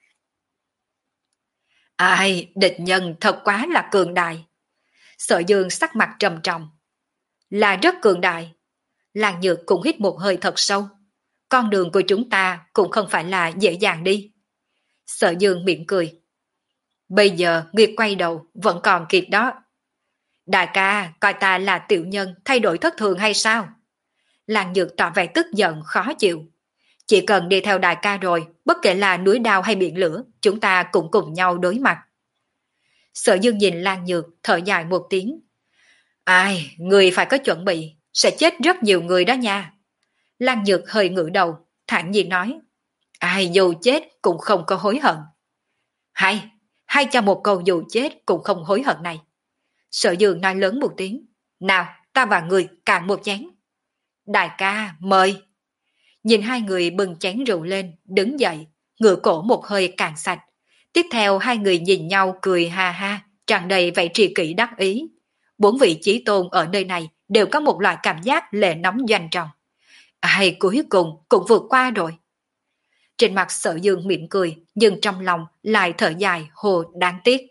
Ai, địch nhân thật quá là cường đại. Sở Dương sắc mặt trầm trọng. Là rất cường đại. Lan Nhược cũng hít một hơi thật sâu. Con đường của chúng ta cũng không phải là dễ dàng đi. Sở Dương miệng cười. Bây giờ Nguyệt quay đầu vẫn còn kịp đó. Đại ca coi ta là tiểu nhân thay đổi thất thường hay sao? Lan Nhược tỏ vẻ tức giận khó chịu. Chỉ cần đi theo đại ca rồi, bất kể là núi đao hay biển lửa, chúng ta cũng cùng nhau đối mặt. Sở Dương nhìn Lan Nhược thở dài một tiếng. Ai, người phải có chuẩn bị, sẽ chết rất nhiều người đó nha. Lan Nhược hơi ngửa đầu, thản nhiên nói. Ai dù chết cũng không có hối hận. Hay, hay cho một câu dù chết cũng không hối hận này. Sở Dương nói lớn một tiếng. Nào, ta và người cạn một chén. Đại ca, mời. Nhìn hai người bưng chén rượu lên, đứng dậy, ngửa cổ một hơi cạn sạch. Tiếp theo hai người nhìn nhau cười ha ha, tràn đầy vẻ tri kỷ đắc ý. Bốn vị chí tôn ở nơi này đều có một loại cảm giác lệ nóng doanh trọng. Ai cuối cùng cũng vượt qua rồi. Trên mặt Sở Dương mỉm cười, nhưng trong lòng lại thở dài hồ đáng tiếc.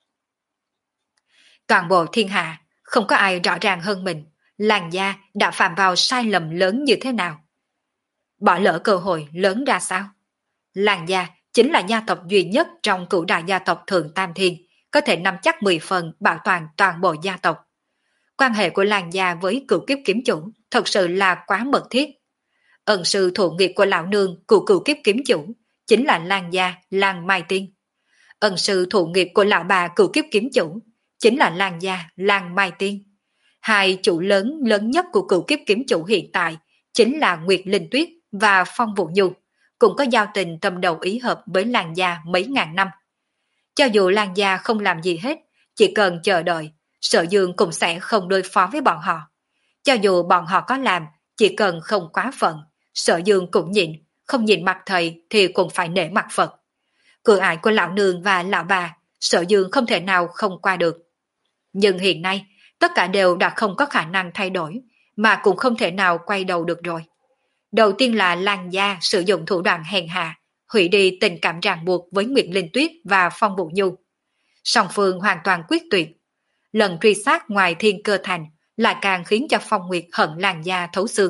Toàn bộ thiên hạ, không có ai rõ ràng hơn mình, Làn Gia đã phạm vào sai lầm lớn như thế nào. Bỏ lỡ cơ hội lớn ra sao? Làn Gia chính là gia tộc duy nhất trong cửu đại gia tộc Thượng Tam Thiên, có thể nắm chắc mười phần bảo toàn toàn bộ gia tộc. Quan hệ của Làn Gia với cửu kiếp kiếm chủ thật sự là quá mật thiết. Ân sư thụ nghiệp của lão nương của cửu kiếp kiếm chủ chính là Làn Gia Làn Mai Tiên. Ân sư thụ nghiệp của lão bà cửu kiếp kiếm chủ chính là Làn Gia Làn Mai Tiên. Hai chủ lớn lớn nhất của cửu kiếp kiếm chủ hiện tại chính là Nguyệt Linh Tuyết và Phong Vũ Nhu, cũng có giao tình tâm đầu ý hợp với Làn Gia mấy ngàn năm. Cho dù Làn Gia không làm gì hết, chỉ cần chờ đợi, Sở Dương cũng sẽ không đối phó với bọn họ. Cho dù bọn họ có làm, chỉ cần không quá phận, Sở Dương cũng nhịn, không nhìn mặt thầy thì cũng phải nể mặt Phật. Cửa ải của lão nương và lão bà, Sở Dương không thể nào không qua được. Nhưng hiện nay, tất cả đều đã không có khả năng thay đổi, mà cũng không thể nào quay đầu được rồi. Đầu tiên là Làn Gia sử dụng thủ đoạn hèn hạ, hủy đi tình cảm ràng buộc với Nguyệt Linh Tuyết và Phong Vũ Nhu. Song phương hoàn toàn quyết tuyệt. Lần truy sát ngoài Thiên Cơ Thành lại càng khiến cho Phong Nguyệt hận Làn Gia thấu xương.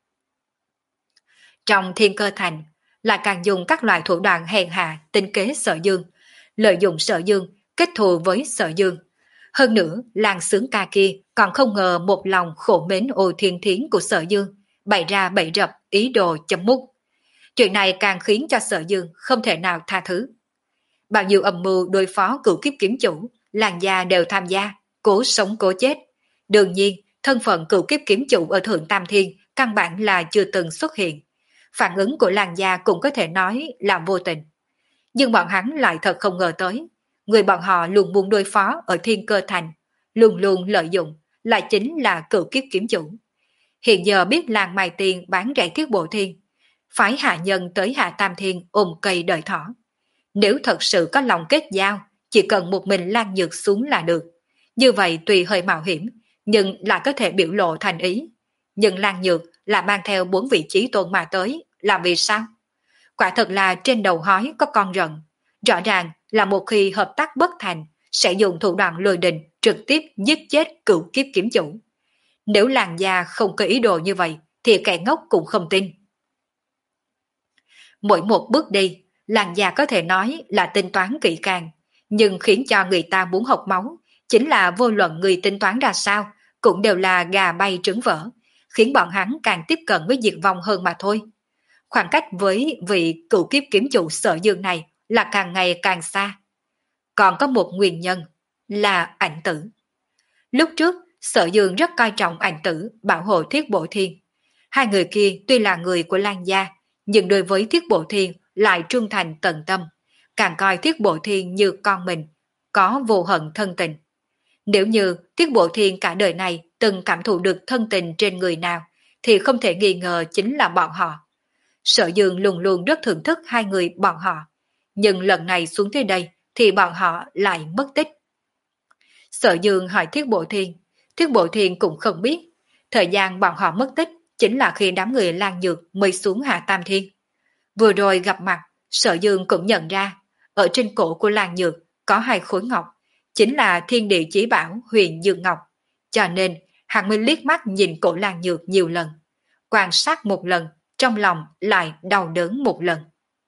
Trong Thiên Cơ Thành lại càng dùng các loại thủ đoạn hèn hạ tính kế Sở Dương, lợi dụng Sở Dương kết thù với Sở Dương. Hơn nữa, Làng Sướng Ca kia còn không ngờ một lòng khổ mến Ô Thiên Thiến của Sở Dương, bày ra bẫy rập ý đồ chấm mút. Chuyện này càng khiến cho Sở Dương không thể nào tha thứ. Bao nhiêu âm mưu đối phó cửu kiếp kiếm chủ, Làn Gia đều tham gia, cố sống cố chết. Đương nhiên, thân phận cửu kiếp kiếm chủ ở Thượng Tam Thiên căn bản là chưa từng xuất hiện. Phản ứng của Làn Gia cũng có thể nói là vô tình. Nhưng bọn hắn lại thật không ngờ tới, người bọn họ luôn muốn đối phó ở Thiên Cơ Thành, luôn luôn lợi dụng, lại chính là cửu kiếp kiếm chủ. Hiện giờ biết Làng Mai Tiên bán rẻ Thiết Bộ Thiên, phái hạ nhân tới Hạ Tam Thiên ôm cây đợi thỏ. Nếu thật sự có lòng kết giao, chỉ cần một mình Lan Nhược xuống là được. Như vậy tuy hơi mạo hiểm, nhưng lại có thể biểu lộ thành ý. Nhưng Lan Nhược là mang theo bốn vị trí tôn mà tới, là vì sao? Quả thật là trên đầu hói có con rận. Rõ ràng là một khi hợp tác bất thành, sẽ dùng thủ đoạn lôi đình trực tiếp giết chết cửu kiếp kiếm chủ. Nếu Làn Gia không có ý đồ như vậy, thì kẻ ngốc cũng không tin. Mỗi một bước đi, Làn Gia có thể nói là tính toán kỹ càng, nhưng khiến cho người ta muốn học máu, chính là vô luận người tính toán ra sao, cũng đều là gà bay trứng vỡ, khiến bọn hắn càng tiếp cận với diệt vong hơn mà thôi. Khoảng cách với vị cửu kiếp kiếm chủ Sở Dương này là càng ngày càng xa. Còn có một nguyên nhân là Ảnh Tử. Lúc trước, Sở Dương rất coi trọng Ảnh Tử bảo hộ Thiết Bộ Thiên. Hai người kia tuy là người của Làn Gia, nhưng đối với Thiết Bộ Thiên lại trung thành tận tâm, càng coi Thiết Bộ Thiên như con mình, có vô hận thân tình. Nếu như Thiết Bộ Thiên cả đời này từng cảm thụ được thân tình trên người nào, thì không thể nghi ngờ chính là bọn họ. Sở Dương luôn luôn rất thưởng thức hai người bọn họ, nhưng lần này xuống tới đây thì bọn họ lại mất tích. Sở Dương hỏi Thiết Bộ Thiên, Thiết Bộ Thiên cũng không biết, thời gian bọn họ mất tích chính là khi đám người Lan Nhược mới xuống Hạ Tam Thiên. Vừa rồi gặp mặt, Sở Dương cũng nhận ra, ở trên cổ của Lan Nhược có hai khối ngọc, chính là Thiên Địa Chí Bảo Huyền Dương Ngọc, cho nên hắn mới liếc mắt nhìn cổ Lan Nhược nhiều lần, quan sát một lần, trong lòng lại đau đớn một lần.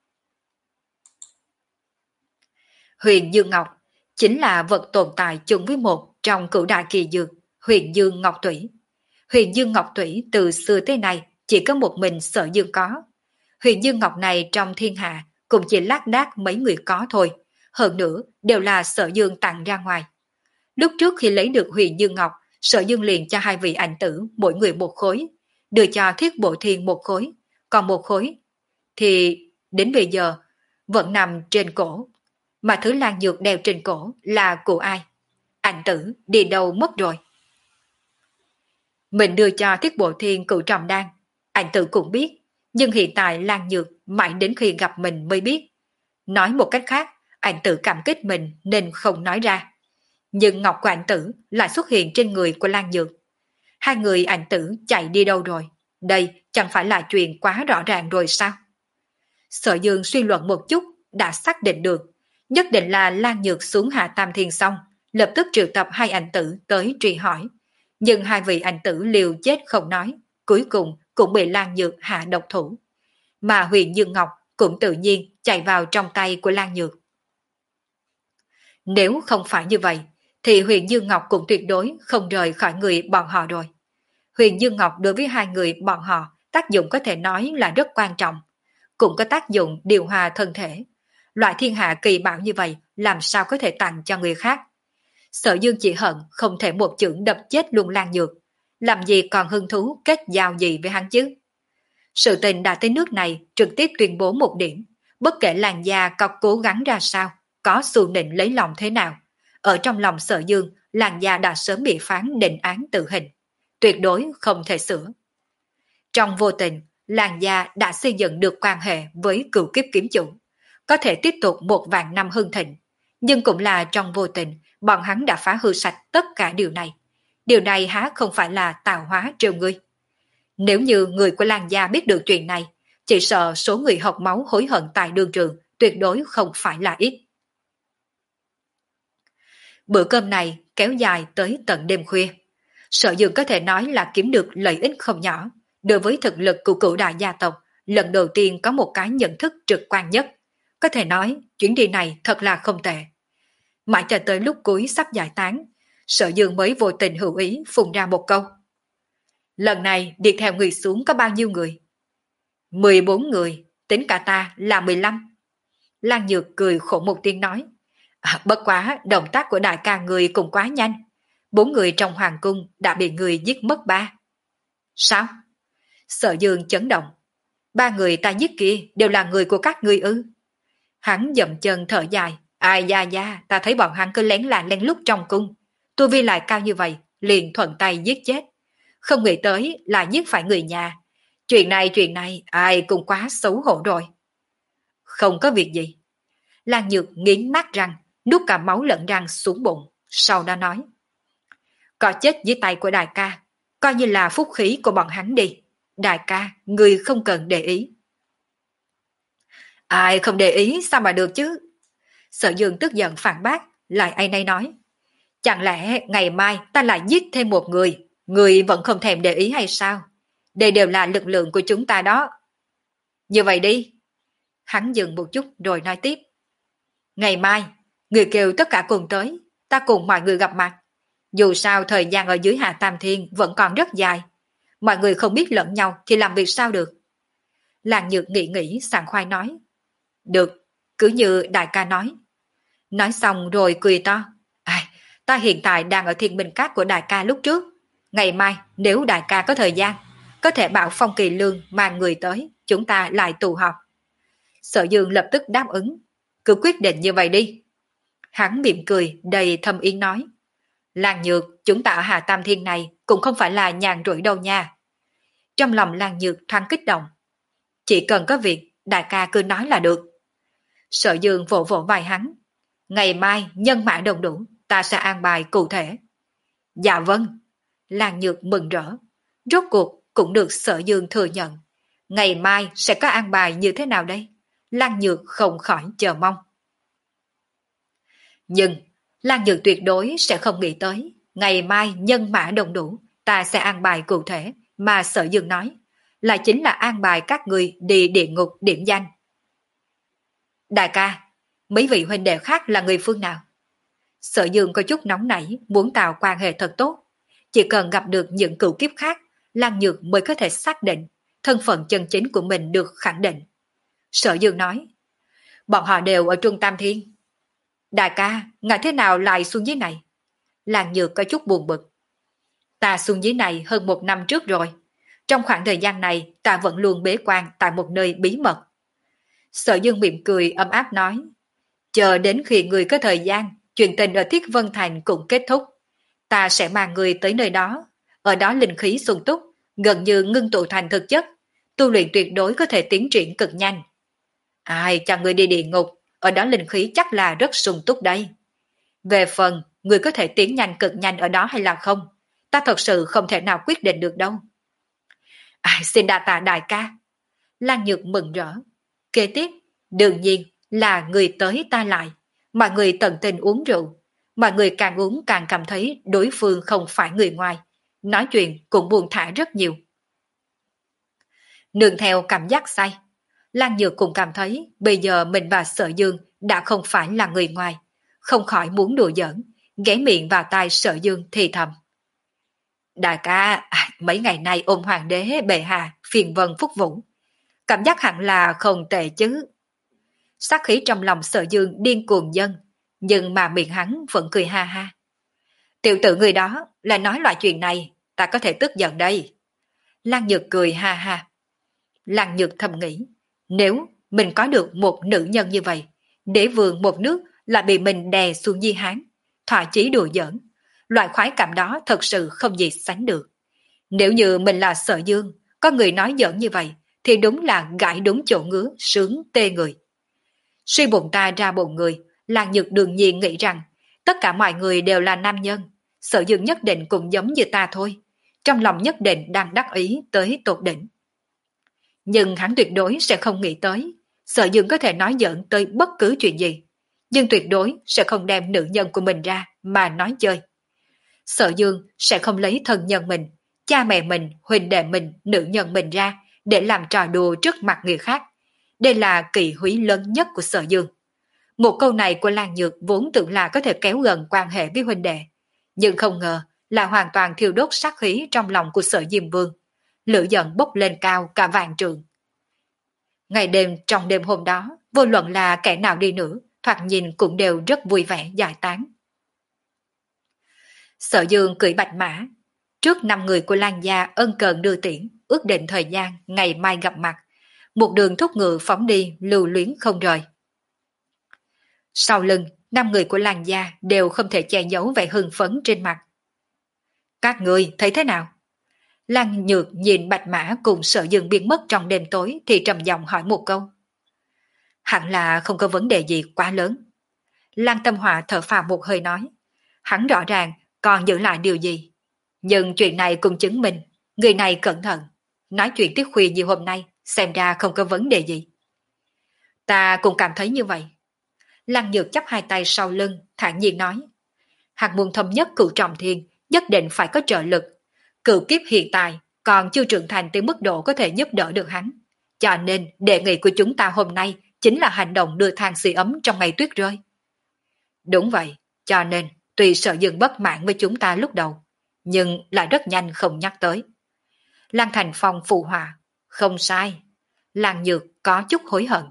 Huyền Dương Ngọc chính là vật tồn tại chung với một trong cửu đại kỳ dược, Huyền Dương Ngọc Thủy. Huyền Dương Ngọc Thủy từ xưa tới nay chỉ có một mình Sở Dương có. Huyền Dương Ngọc này trong thiên hạ cũng chỉ lác đác mấy người có thôi, hơn nữa đều là Sở Dương tặng ra ngoài. Lúc trước khi lấy được Huyền Dương Ngọc, Sở Dương liền cho hai vị Ảnh Tử mỗi người một khối, đưa cho Thiết Bộ Thiên một khối, còn một khối thì đến bây giờ vẫn nằm trên cổ. Mà thứ Lan Nhược đeo trên cổ là của ai? Ảnh Tử đi đâu mất rồi? Mình đưa cho Thiết Bộ Thiên cửu trọng đan, Ảnh Tử cũng biết, nhưng hiện tại Lan Nhược mãi đến khi gặp mình mới biết. Nói một cách khác, Ảnh Tử cảm kích mình nên không nói ra. Nhưng ngọc của Ảnh Tử lại xuất hiện trên người của Lan Nhược. Hai người ảnh tử chạy đi đâu rồi? Đây chẳng phải là chuyện quá rõ ràng rồi sao? Sở Dương suy luận một chút, đã xác định được. Nhất định là Lan Nhược xuống Hạ Tam Thiên xong, lập tức triệu tập hai ảnh tử tới truy hỏi. Nhưng hai vị ảnh tử liều chết không nói, cuối cùng cũng bị Lan Nhược hạ độc thủ. Mà Huyền Dương Ngọc cũng tự nhiên chạy vào trong tay của Lan Nhược. Nếu không phải như vậy, thì Huyền Dương Ngọc cũng tuyệt đối không rời khỏi người bọn họ rồi. Huyền Dương Ngọc đối với hai người bọn họ tác dụng có thể nói là rất quan trọng, cũng có tác dụng điều hòa thân thể. Loại thiên hạ kỳ bảo như vậy làm sao có thể tặng cho người khác. Sở Dương chỉ hận không thể một chưởng đập chết luôn Lan Nhược, làm gì còn hứng thú kết giao gì với hắn chứ. Sự tình đã tới nước này, trực tiếp tuyên bố một điểm, bất kể làn da có cố gắng ra sao, có xù nịnh lấy lòng thế nào, ở trong lòng Sở Dương, làn da đã sớm bị phán định án tử hình, tuyệt đối không thể sửa. Trong vô tình, làn da đã xây dựng được quan hệ với cựu kiếp kiếm chủ, có thể tiếp tục một vạn năm hưng thịnh, nhưng cũng là trong vô tình, bọn hắn đã phá hư sạch tất cả điều này. Điều này há không phải là tạo hóa trêu ngươi. Nếu như người của Lan gia biết được chuyện này, chỉ sợ số người học máu hối hận tại đường trường tuyệt đối không phải là ít. Bữa cơm này kéo dài tới tận đêm khuya. Sở Dương có thể nói là kiếm được lợi ích không nhỏ. Đối với thực lực của cửu đại gia tộc, lần đầu tiên có một cái nhận thức trực quan nhất. Có thể nói chuyến đi này thật là không tệ. Mãi cho tới lúc cuối sắp giải tán, Sở Dương mới vô tình hữu ý phun ra một câu. Lần này đi theo người xuống có bao nhiêu người? mười bốn người, tính cả ta là mười lăm. Lan Nhược cười khổ một tiếng nói. À, bất quá động tác của đại ca người cũng quá nhanh. Bốn người trong hoàng cung đã bị người giết mất ba. Sao? Sở Dương chấn động. Ba người ta giết kia đều là người của các ngươi ư? Hắn dậm chân thở dài. Ai da da, ta thấy bọn hắn cứ lén làng lén lút trong cung. Tu vi lại cao như vậy, liền thuận tay giết chết. Không nghĩ tới là giết phải người nhà. Chuyện này chuyện này, ai cũng quá xấu hổ rồi. Không có việc gì. Lan Nhược nghiến nát răng, nuốt cả máu lẫn răng xuống bụng, sau đó nói. Có chết dưới tay của đại ca, coi như là phúc khí của bọn hắn đi. Đại ca, người không cần để ý. Ai không để ý sao mà được chứ? Sở Dương tức giận phản bác, lại ai nấy nói. Chẳng lẽ ngày mai ta lại giết thêm một người, người vẫn không thèm để ý hay sao? Đây đều là lực lượng của chúng ta đó. Như vậy đi. Hắn dừng một chút rồi nói tiếp. Ngày mai, người kêu tất cả cùng tới, ta cùng mọi người gặp mặt. Dù sao thời gian ở dưới Hạ Tam Thiên vẫn còn rất dài. Mọi người không biết lẫn nhau thì làm việc sao được? Làng Nhược nghĩ nghĩ sảng khoái nói. Được, cứ như đại ca nói. Nói xong rồi cười to. À, ta hiện tại đang ở Thiên Minh Các của đại ca lúc trước. Ngày mai nếu đại ca có thời gian, có thể bảo Phong Kỳ Lương mang người tới, chúng ta lại tụ họp. Sở Dương lập tức đáp ứng. Cứ quyết định như vậy đi. Hắn mỉm cười đầy thâm ý nói. Lan Nhược, chúng ta ở Hà Tam Thiên này cũng không phải là nhàn rỗi đâu nha. Trong lòng Lan Nhược thoáng kích động. Chỉ cần có việc, đại ca cứ nói là được. Sở Dương vỗ vỗ vai hắn. Ngày mai nhân mã đồng đủ, ta sẽ an bài cụ thể. Dạ vâng. Lan Nhược mừng rỡ. Rốt cuộc cũng được Sở Dương thừa nhận. Ngày mai sẽ có an bài như thế nào đây? Lan Nhược không khỏi chờ mong. Nhưng Lan Nhược tuyệt đối sẽ không nghĩ tới. Ngày mai nhân mã đồng đủ, ta sẽ an bài cụ thể mà Sở Dương nói. Là chính là an bài các người đi địa ngục điểm danh. Đại ca, mấy vị huynh đệ khác là người phương nào? Sở Dương có chút nóng nảy, muốn tạo quan hệ thật tốt. Chỉ cần gặp được những cựu kiếp khác, Lan Nhược mới có thể xác định thân phận chân chính của mình được khẳng định. Sở Dương nói, bọn họ đều ở Trung Tam Thiên. Đại ca, ngài thế nào lại xuống dưới này? Lan Nhược có chút buồn bực. Ta xuống dưới này hơn một năm trước rồi. Trong khoảng thời gian này, ta vẫn luôn bế quan tại một nơi bí mật. Sở Dương mỉm cười ấm áp nói, chờ đến khi người có thời gian, chuyện tình ở Thiết Vân Thành cũng kết thúc. Ta sẽ mang người tới nơi đó, ở đó linh khí sung túc, gần như ngưng tụ thành thực chất, tu luyện tuyệt đối có thể tiến triển cực nhanh. Ai cho người đi địa ngục, ở đó linh khí chắc là rất sung túc đây. Về phần, người có thể tiến nhanh cực nhanh ở đó hay là không, ta thật sự không thể nào quyết định được đâu. À, xin đa tạ đại ca. Lan Nhược mừng rỡ. Kế tiếp, đương nhiên là người tới ta lại. Mọi người tận tình uống rượu. Mọi người càng uống càng cảm thấy đối phương không phải người ngoài. Nói chuyện cũng buông thả rất nhiều. Nương theo cảm giác say, Lan Nhược cũng cảm thấy bây giờ mình và Sở Dương đã không phải là người ngoài. Không khỏi muốn đùa giỡn, ghé miệng vào tai Sở Dương thì thầm. Đại ca, mấy ngày nay ôm hoàng đế bệ hạ, phiền vân phúc vũ. Cảm giác hẳn là không tệ chứ. Sát khí trong lòng Sở Dương điên cuồng dâng, nhưng mà miệng hắn vẫn cười ha ha. Tiểu tử người đó là nói loại chuyện này, ta có thể tức giận đây. Lan Nhược cười ha ha. Lan Nhược thầm nghĩ, nếu mình có được một nữ nhân như vậy, đế vương một nước lại bị mình đè xuống di hán, thỏa chí đùa giỡn, loại khoái cảm đó thật sự không gì sánh được. Nếu như mình là Sở Dương, có người nói giỡn như vậy, thì đúng là gãi đúng chỗ ngứa, sướng tê người. Suy bụng ta ra bụng người, Lan Nhược đương nhiên nghĩ rằng tất cả mọi người đều là nam nhân, Sở Dương nhất định cũng giống như ta thôi, trong lòng nhất định đang đắc ý tới tột đỉnh. Nhưng hắn tuyệt đối sẽ không nghĩ tới, Sở Dương có thể nói giỡn tới bất cứ chuyện gì, nhưng tuyệt đối sẽ không đem nữ nhân của mình ra mà nói chơi. Sở Dương sẽ không lấy thân nhân mình, cha mẹ mình, huynh đệ mình, nữ nhân mình ra để làm trò đùa trước mặt người khác. Đây là kỳ húy lớn nhất của Sở Dương. Một câu này của Lan Nhược vốn tưởng là có thể kéo gần quan hệ với huynh đệ, nhưng không ngờ là hoàn toàn thiêu đốt sát khí trong lòng của Sở Diêm Vương. Lửa giận bốc lên cao cả vạn trượng. Ngày đêm trong đêm hôm đó, vô luận là kẻ nào đi nữa, thoạt nhìn cũng đều rất vui vẻ giải tán. Sở Dương cưỡi bạch mã, trước năm người của Lan gia ân cần đưa tiễn, ước định thời gian ngày mai gặp mặt, một đường thúc ngựa phóng đi lưu luyến không rời. Sau lưng, năm người của Lan gia đều không thể che giấu vẻ hưng phấn trên mặt. Các người thấy thế nào? Lan Nhược nhìn bạch mã cùng Sở Dương biến mất trong đêm tối thì trầm giọng hỏi một câu. Hẳn là không có vấn đề gì quá lớn. Lan Tâm Họa thở phào một hơi nói. Hắn rõ ràng còn giữ lại điều gì. Nhưng chuyện này cũng chứng minh người này cẩn thận. Nói chuyện tiết khuya như hôm nay xem ra không có vấn đề gì. Ta cũng cảm thấy như vậy. Lan Nhược chắp hai tay sau lưng thản nhiên nói. Hạt muôn thâm nhất cửu trọng thiên nhất định phải có trợ lực. Cửu kiếp hiện tại còn chưa trưởng thành tới mức độ có thể giúp đỡ được hắn. Cho nên đề nghị của chúng ta hôm nay chính là hành động đưa than sưởi ấm trong ngày tuyết rơi. Đúng vậy, cho nên tuy Sở Dương bất mãn với chúng ta lúc đầu, nhưng lại rất nhanh không nhắc tới. Lan Thành Phong phụ họa, không sai. Lan Nhược có chút hối hận.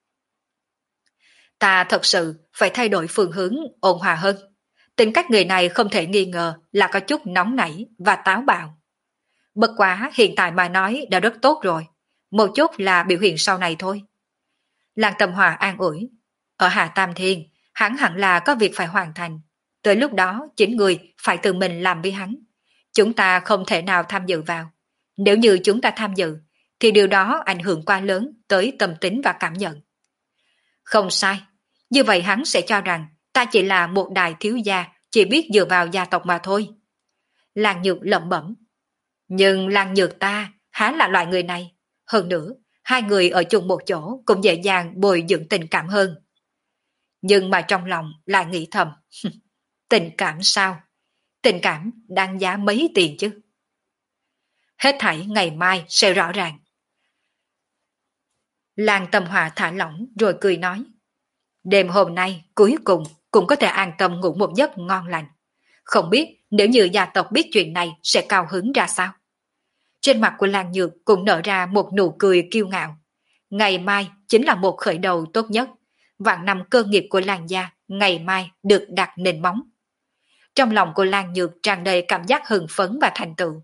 Ta thật sự phải thay đổi phương hướng ôn hòa hơn. Tính cách người này không thể nghi ngờ là có chút nóng nảy và táo bạo. Bất quá hiện tại mà nói đã rất tốt rồi. Một chút là biểu hiện sau này thôi. Lan Tâm Hòa an ủi. Ở Hạ Tam Thiên, hắn hẳn là có việc phải hoàn thành. Tới lúc đó, chính người phải tự mình làm với hắn. Chúng ta không thể nào tham dự vào. Nếu như chúng ta tham dự, thì điều đó ảnh hưởng quá lớn tới tâm tính và cảm nhận. Không sai. Như vậy hắn sẽ cho rằng ta chỉ là một đại thiếu gia, chỉ biết dựa vào gia tộc mà thôi. Lan Nhược lẩm bẩm. Nhưng Lan Nhược ta há là loại người này. Hơn nữa, hai người ở chung một chỗ cũng dễ dàng bồi dưỡng tình cảm hơn. Nhưng mà trong lòng lại nghĩ thầm. Tình cảm sao? Tình cảm đáng giá mấy tiền chứ? Hết thảy ngày mai sẽ rõ ràng. Lan Tâm Hòa thả lỏng rồi cười nói. Đêm hôm nay cuối cùng cũng có thể an tâm ngủ một giấc ngon lành. Không biết nếu như gia tộc biết chuyện này sẽ cao hứng ra sao? Trên mặt của Lan Nhược cũng nở ra một nụ cười kiêu ngạo. Ngày mai chính là một khởi đầu tốt nhất. Vạn năm cơ nghiệp của Lan gia ngày mai được đặt nền móng. Trong lòng của Lan Nhược tràn đầy cảm giác hưng phấn và thành tựu.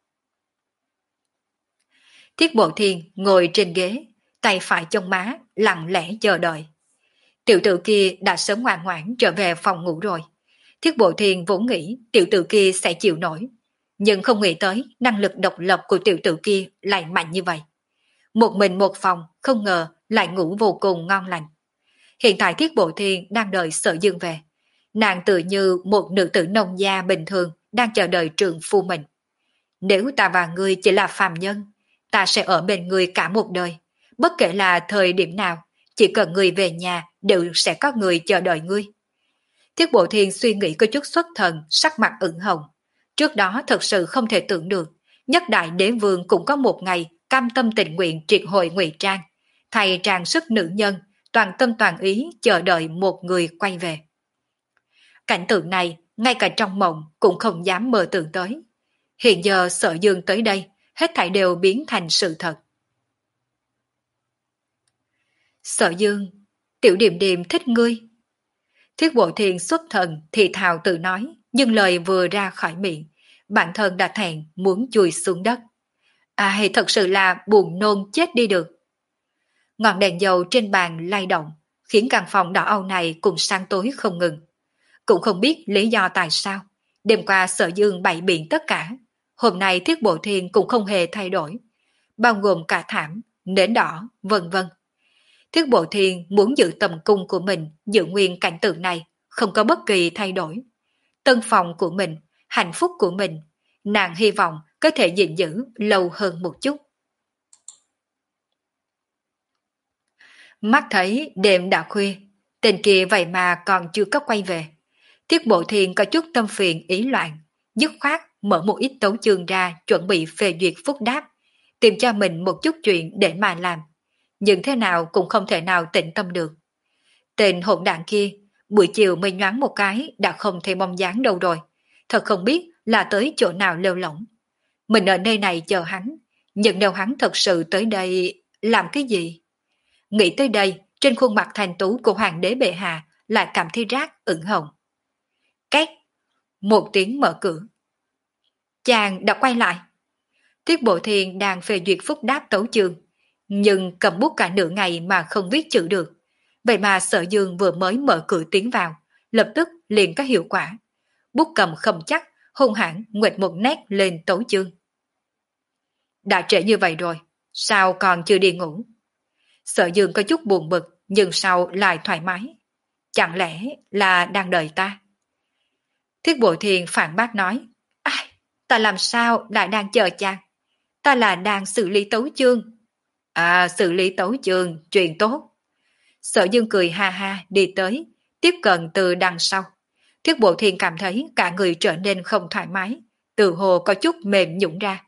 Thiết Bộ Thiên ngồi trên ghế, tay phải trong má, lặng lẽ chờ đợi. Tiểu tử kia đã sớm ngoan ngoãn trở về phòng ngủ rồi. Thiết Bộ Thiên vốn nghĩ tiểu tử kia sẽ chịu nổi, nhưng không nghĩ tới năng lực độc lập của tiểu tử kia lại mạnh như vậy. Một mình một phòng, không ngờ lại ngủ vô cùng ngon lành. Hiện tại Thiết Bộ Thiên đang đợi Sở Dương về. Nàng tự như một nữ tử nông gia bình thường, đang chờ đợi trượng phu mình. Nếu ta và ngươi chỉ là phàm nhân, ta sẽ ở bên ngươi cả một đời. Bất kể là thời điểm nào, chỉ cần ngươi về nhà đều sẽ có người chờ đợi ngươi. Thiết Bộ Thiên suy nghĩ có chút xuất thần, sắc mặt ửng hồng. Trước đó thật sự không thể tưởng được, nhất đại đế vương cũng có một ngày cam tâm tình nguyện triệt hồi ngụy trang, thay trang sức nữ nhân, toàn tâm toàn ý chờ đợi một người quay về. Cảnh tượng này, ngay cả trong mộng cũng không dám mơ tưởng tới. Hiện giờ Sở Dương tới đây, hết thảy đều biến thành sự thật. Sở Dương, tiểu điềm điềm thích ngươi. Thiết Bộ Thiên xuất thần thì thào tự nói, nhưng lời vừa ra khỏi miệng, bản thân đã thẹn muốn chui xuống đất. Ai thật sự là buồn nôn chết đi được. Ngọn đèn dầu trên bàn lay động, khiến căn phòng đỏ âu này cùng sáng tối không ngừng. Cũng không biết lý do tại sao, đêm qua Sở Dương bày biện tất cả, hôm nay Thiết Bộ Thiên cũng không hề thay đổi, bao gồm cả thảm, nến đỏ, vân vân. Thiết Bộ Thiên muốn giữ tầm cung của mình, giữ nguyên cảnh tượng này, không có bất kỳ thay đổi. Tân phòng của mình, hạnh phúc của mình, nàng hy vọng có thể gìn giữ lâu hơn một chút. Mắt thấy đêm đã khuya, tên kia vậy mà còn chưa có quay về. Thiết Bộ Thiên có chút tâm phiền ý loạn, dứt khoát mở một ít tấu chương ra chuẩn bị phê duyệt phúc đáp, tìm cho mình một chút chuyện để mà làm. Nhưng thế nào cũng không thể nào tĩnh tâm được. Tên hỗn đảng kia, buổi chiều mới nhoáng một cái đã không thấy bóng dáng đâu rồi. Thật không biết là tới chỗ nào lêu lỏng. Mình ở nơi này chờ hắn, nhưng nếu hắn thật sự tới đây làm cái gì? Nghĩ tới đây, trên khuôn mặt thành tú của hoàng đế bệ hạ lại cảm thấy rát ửng hồng. Két, một tiếng mở cửa. Chàng đã quay lại. Thiết Bộ Thiên đang phê duyệt phúc đáp tấu chương, nhưng cầm bút cả nửa ngày mà không viết chữ được. Vậy mà Sở Dương vừa mới mở cửa tiến vào, lập tức liền có hiệu quả. Bút cầm không chắc, hung hãn nguệch một nét lên tấu chương. Đã trễ như vậy rồi, sao còn chưa đi ngủ? Sở Dương có chút buồn bực, nhưng sau lại thoải mái. Chẳng lẽ là đang đợi ta? Thiết Bộ Thiên phản bác nói, ai, ta làm sao lại đang chờ chàng? Ta là đang xử lý tấu chương. À, xử lý tấu chương, chuyện tốt. Sở Dương cười ha ha đi tới, tiếp cận từ đằng sau. Thiết Bộ Thiên cảm thấy cả người trở nên không thoải mái, từ hồ có chút mềm nhũn ra.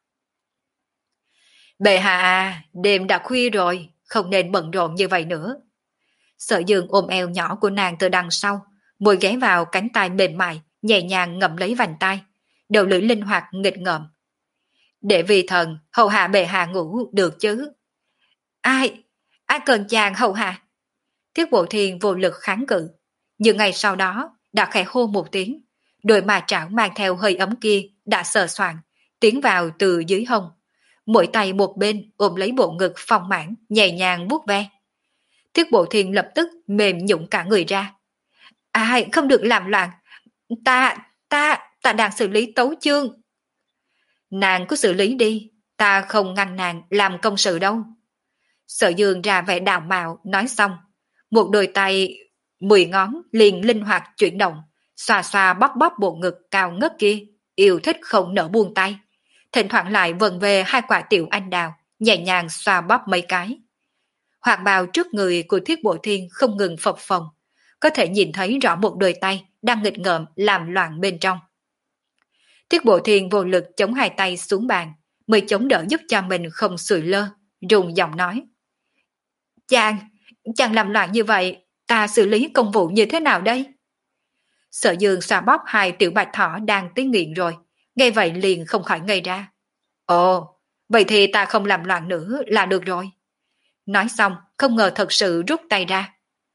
Bệ hạ à, đêm đã khuya rồi, không nên bận rộn như vậy nữa. Sở Dương ôm eo nhỏ của nàng từ đằng sau, môi ghé vào cánh tay mềm mại, nhẹ nhàng ngậm lấy vành tay, đầu lưỡi linh hoạt nghịch ngợm. Để vì thần, hầu hạ bệ hạ ngủ được chứ. Ai, ai cần chàng hầu hạ? Thiết Bộ Thiên vô lực kháng cự, nhưng ngày sau đó đã khẽ hô một tiếng, đôi mà trảo mang theo hơi ấm kia đã sờ soạn, tiến vào từ dưới hông. Mỗi tay một bên ôm lấy bộ ngực phong mãn, nhẹ nhàng vuốt ve. Thiết Bộ Thiên lập tức mềm nhũn cả người ra. Ai, không được làm loạn. Ta, ta, ta đang xử lý tấu chương. Nàng cứ xử lý đi, ta không ngăn nàng làm công sự đâu. Sở Dương ra vẻ đào mạo, nói xong. Một đôi tay, mười ngón liền linh hoạt chuyển động, xoa xoa bóp bóp bộ ngực cao ngất kia, yêu thích không nỡ buông tay. Thỉnh thoảng lại vần về hai quả tiểu anh đào, nhẹ nhàng xoa bóp mấy cái. Hoạt bào trước người của Thiết Bộ Thiên không ngừng phập phồng, có thể nhìn thấy rõ một đôi tay đang nghịch ngợm làm loạn bên trong. Thiết Bộ Thiên vô lực chống hai tay xuống bàn, mới chống đỡ giúp cho mình không sụi lơ, rùng giọng nói. Chàng, chàng làm loạn như vậy, ta xử lý công vụ như thế nào đây? Sở Dương xoa bóp hai tiểu bạch thỏ đang tới nghiện rồi, nghe vậy liền không khỏi ngây ra. Ồ, vậy thì ta không làm loạn nữa là được rồi. Nói xong, không ngờ thật sự rút tay ra.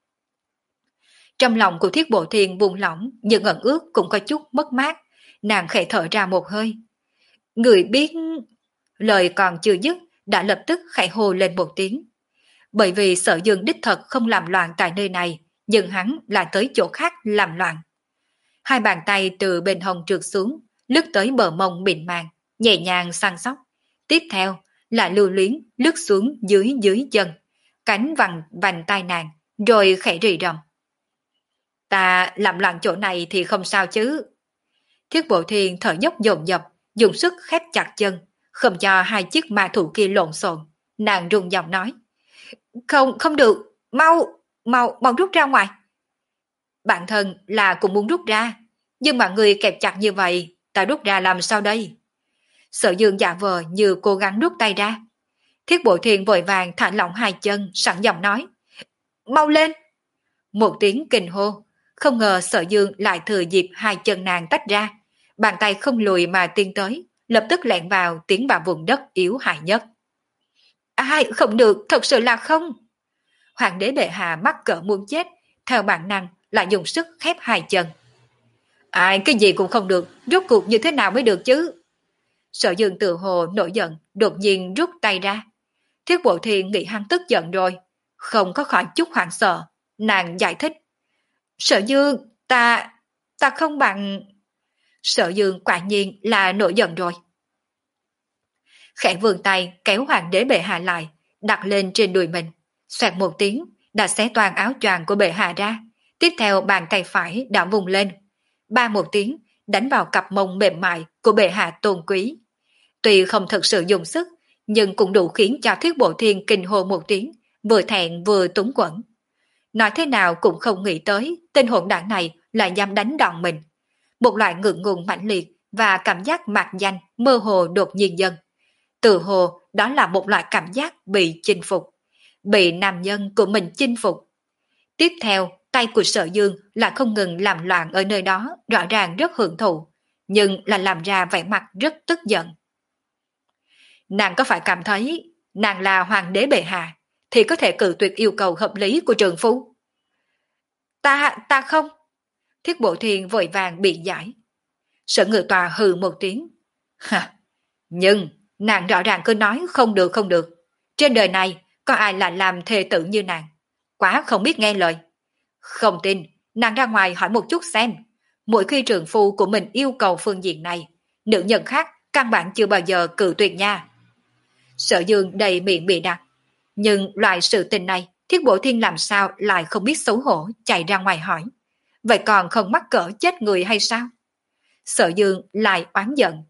Trong lòng của Thiết Bộ Thiên buông lỏng, nhưng ẩn ước cũng có chút mất mát, nàng khẽ thở ra một hơi. Người biết... Lời còn chưa dứt, đã lập tức khẽ hô lên một tiếng. Bởi vì Sở Dương đích thật không làm loạn tại nơi này, nhưng hắn lại tới chỗ khác làm loạn. Hai bàn tay từ bên hông trượt xuống, lướt tới bờ mông mịn màng, nhẹ nhàng săn sóc. Tiếp theo là lưu luyến lướt xuống dưới dưới chân, cánh vành vành tai nàng, rồi khẽ rì rầm. Ta làm loạn chỗ này thì không sao chứ. Thiết Bộ Thiên thở dốc dồn dập, dùng sức khép chặt chân, không cho hai chiếc ma thủ kia lộn xộn. Nàng run giọng nói, không, không được, mau, mau, mau rút ra ngoài. Bản thân là cũng muốn rút ra, nhưng mà người kẹp chặt như vậy, ta rút ra làm sao đây? Sở Dương giả vờ như cố gắng rút tay ra. Thiết Bộ Thiên vội vàng thả lỏng hai chân, sẵn giọng nói, mau lên. Một tiếng kinh hô, không ngờ Sở Dương lại thừa dịp hai chân nàng tách ra, bàn tay không lùi mà tiến tới, lập tức lẹn vào tiến vào vùng đất yếu hại nhất. Ai, không được, thật sự là không. Hoàng đế bệ hạ mắc cỡ muốn chết, theo bản năng lại dùng sức khép hai chân. Ai, cái gì cũng không được, rốt cuộc như thế nào mới được chứ? Sở Dương tự hồ nổi giận, đột nhiên rút tay ra. Thiết Bộ Thiên nghĩ hắn tức giận rồi, không có khỏi chút hoảng sợ. Nàng giải thích, Sở Dương, ta, ta không bằng... Sở Dương quả nhiên là nổi giận rồi. Khẽ vươn tay kéo hoàng đế bệ hạ lại, đặt lên trên đùi mình. Xoẹt một tiếng, đã xé toàn áo choàng của bệ hạ ra. Tiếp theo bàn tay phải đã vùng lên. Ba một tiếng, đánh vào cặp mông mềm mại của bệ hạ tôn quý. Tuy không thực sự dùng sức, nhưng cũng đủ khiến cho Thiết Bộ Thiên kinh hô một tiếng, vừa thẹn vừa túng quẫn. Nói thế nào cũng không nghĩ tới tên hỗn đảng này lại dám đánh đòn mình. Một loại ngượng ngùng mãnh liệt và cảm giác mạc danh mơ hồ đột nhiên dâng. Tự hồ đó là một loại cảm giác bị chinh phục, bị nam nhân của mình chinh phục. Tiếp theo, tay của Sở Dương là không ngừng làm loạn ở nơi đó, rõ ràng rất hưởng thụ, nhưng là làm ra vẻ mặt rất tức giận. Nàng có phải cảm thấy nàng là hoàng đế bệ hạ thì có thể cự tuyệt yêu cầu hợp lý của trường phu? Ta, ta không. Thiết Bộ Thiên vội vàng bị giải. Sở Ngự Tòa hừ một tiếng. Hả? Nhưng nàng rõ ràng cứ nói không được không được. Trên đời này có ai lại làm thê tử như nàng? Quá không biết nghe lời. Không tin, nàng ra ngoài hỏi một chút xem. Mỗi khi trường phu của mình yêu cầu phương diện này, nữ nhân khác căn bản chưa bao giờ cự tuyệt nha. Sở Dương đầy miệng bị đặt. Nhưng loại sự tình này, Thiết Bộ Thiên làm sao lại không biết xấu hổ chạy ra ngoài hỏi. Vậy còn không mắc cỡ chết người hay sao? Sở Dương lại oán giận.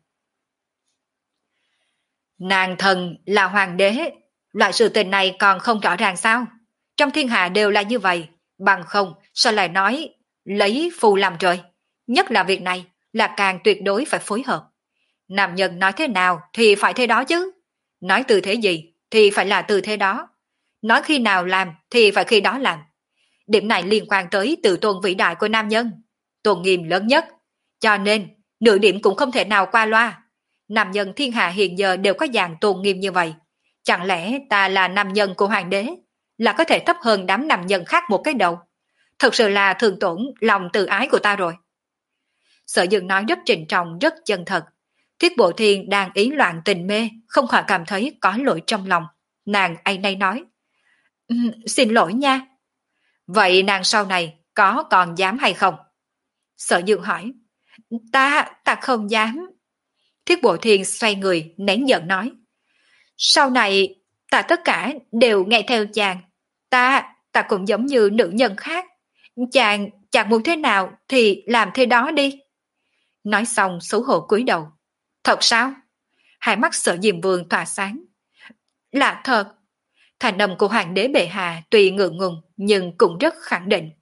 Nàng thần là hoàng đế, loại sự tình này còn không rõ ràng sao? Trong thiên hạ đều là như vậy, bằng không sao lại nói lấy phù làm trời. Nhất là việc này là càng tuyệt đối phải phối hợp. Nam nhân nói thế nào thì phải thế đó chứ. Nói tư thế gì thì phải là tư thế đó. Nói khi nào làm thì phải khi đó làm. Điểm này liên quan tới tự tôn vĩ đại của nam nhân, tôn nghiêm lớn nhất. Cho nên, nửa điểm cũng không thể nào qua loa. Nam nhân thiên hạ hiện giờ đều có dạng tôn nghiêm như vậy. Chẳng lẽ ta là nam nhân của hoàng đế, là có thể thấp hơn đám nam nhân khác một cái đầu? Thật sự là thường tổn lòng tự ái của ta rồi. Sở Dương nói rất trịnh trọng, rất chân thật. Thiết Bộ Thiên đang ý loạn tình mê, không khỏi cảm thấy có lỗi trong lòng. Nàng áy náy nói, um, xin lỗi nha. Vậy nàng sau này có còn dám hay không? Sở Dương hỏi, ta, ta không dám. Thiết Bộ Thiên xoay người, nén giận nói, sau này ta tất cả đều nghe theo chàng. Ta, ta cũng giống như nữ nhân khác. Chàng, chàng muốn thế nào thì làm thế đó đi. Nói xong xấu hổ cúi đầu. Thật sao? Hai mắt Sở Diêm Vương tỏa sáng. Là thật. Thành âm của hoàng đế bệ hạ tuy ngượng ngùng nhưng cũng rất khẳng định.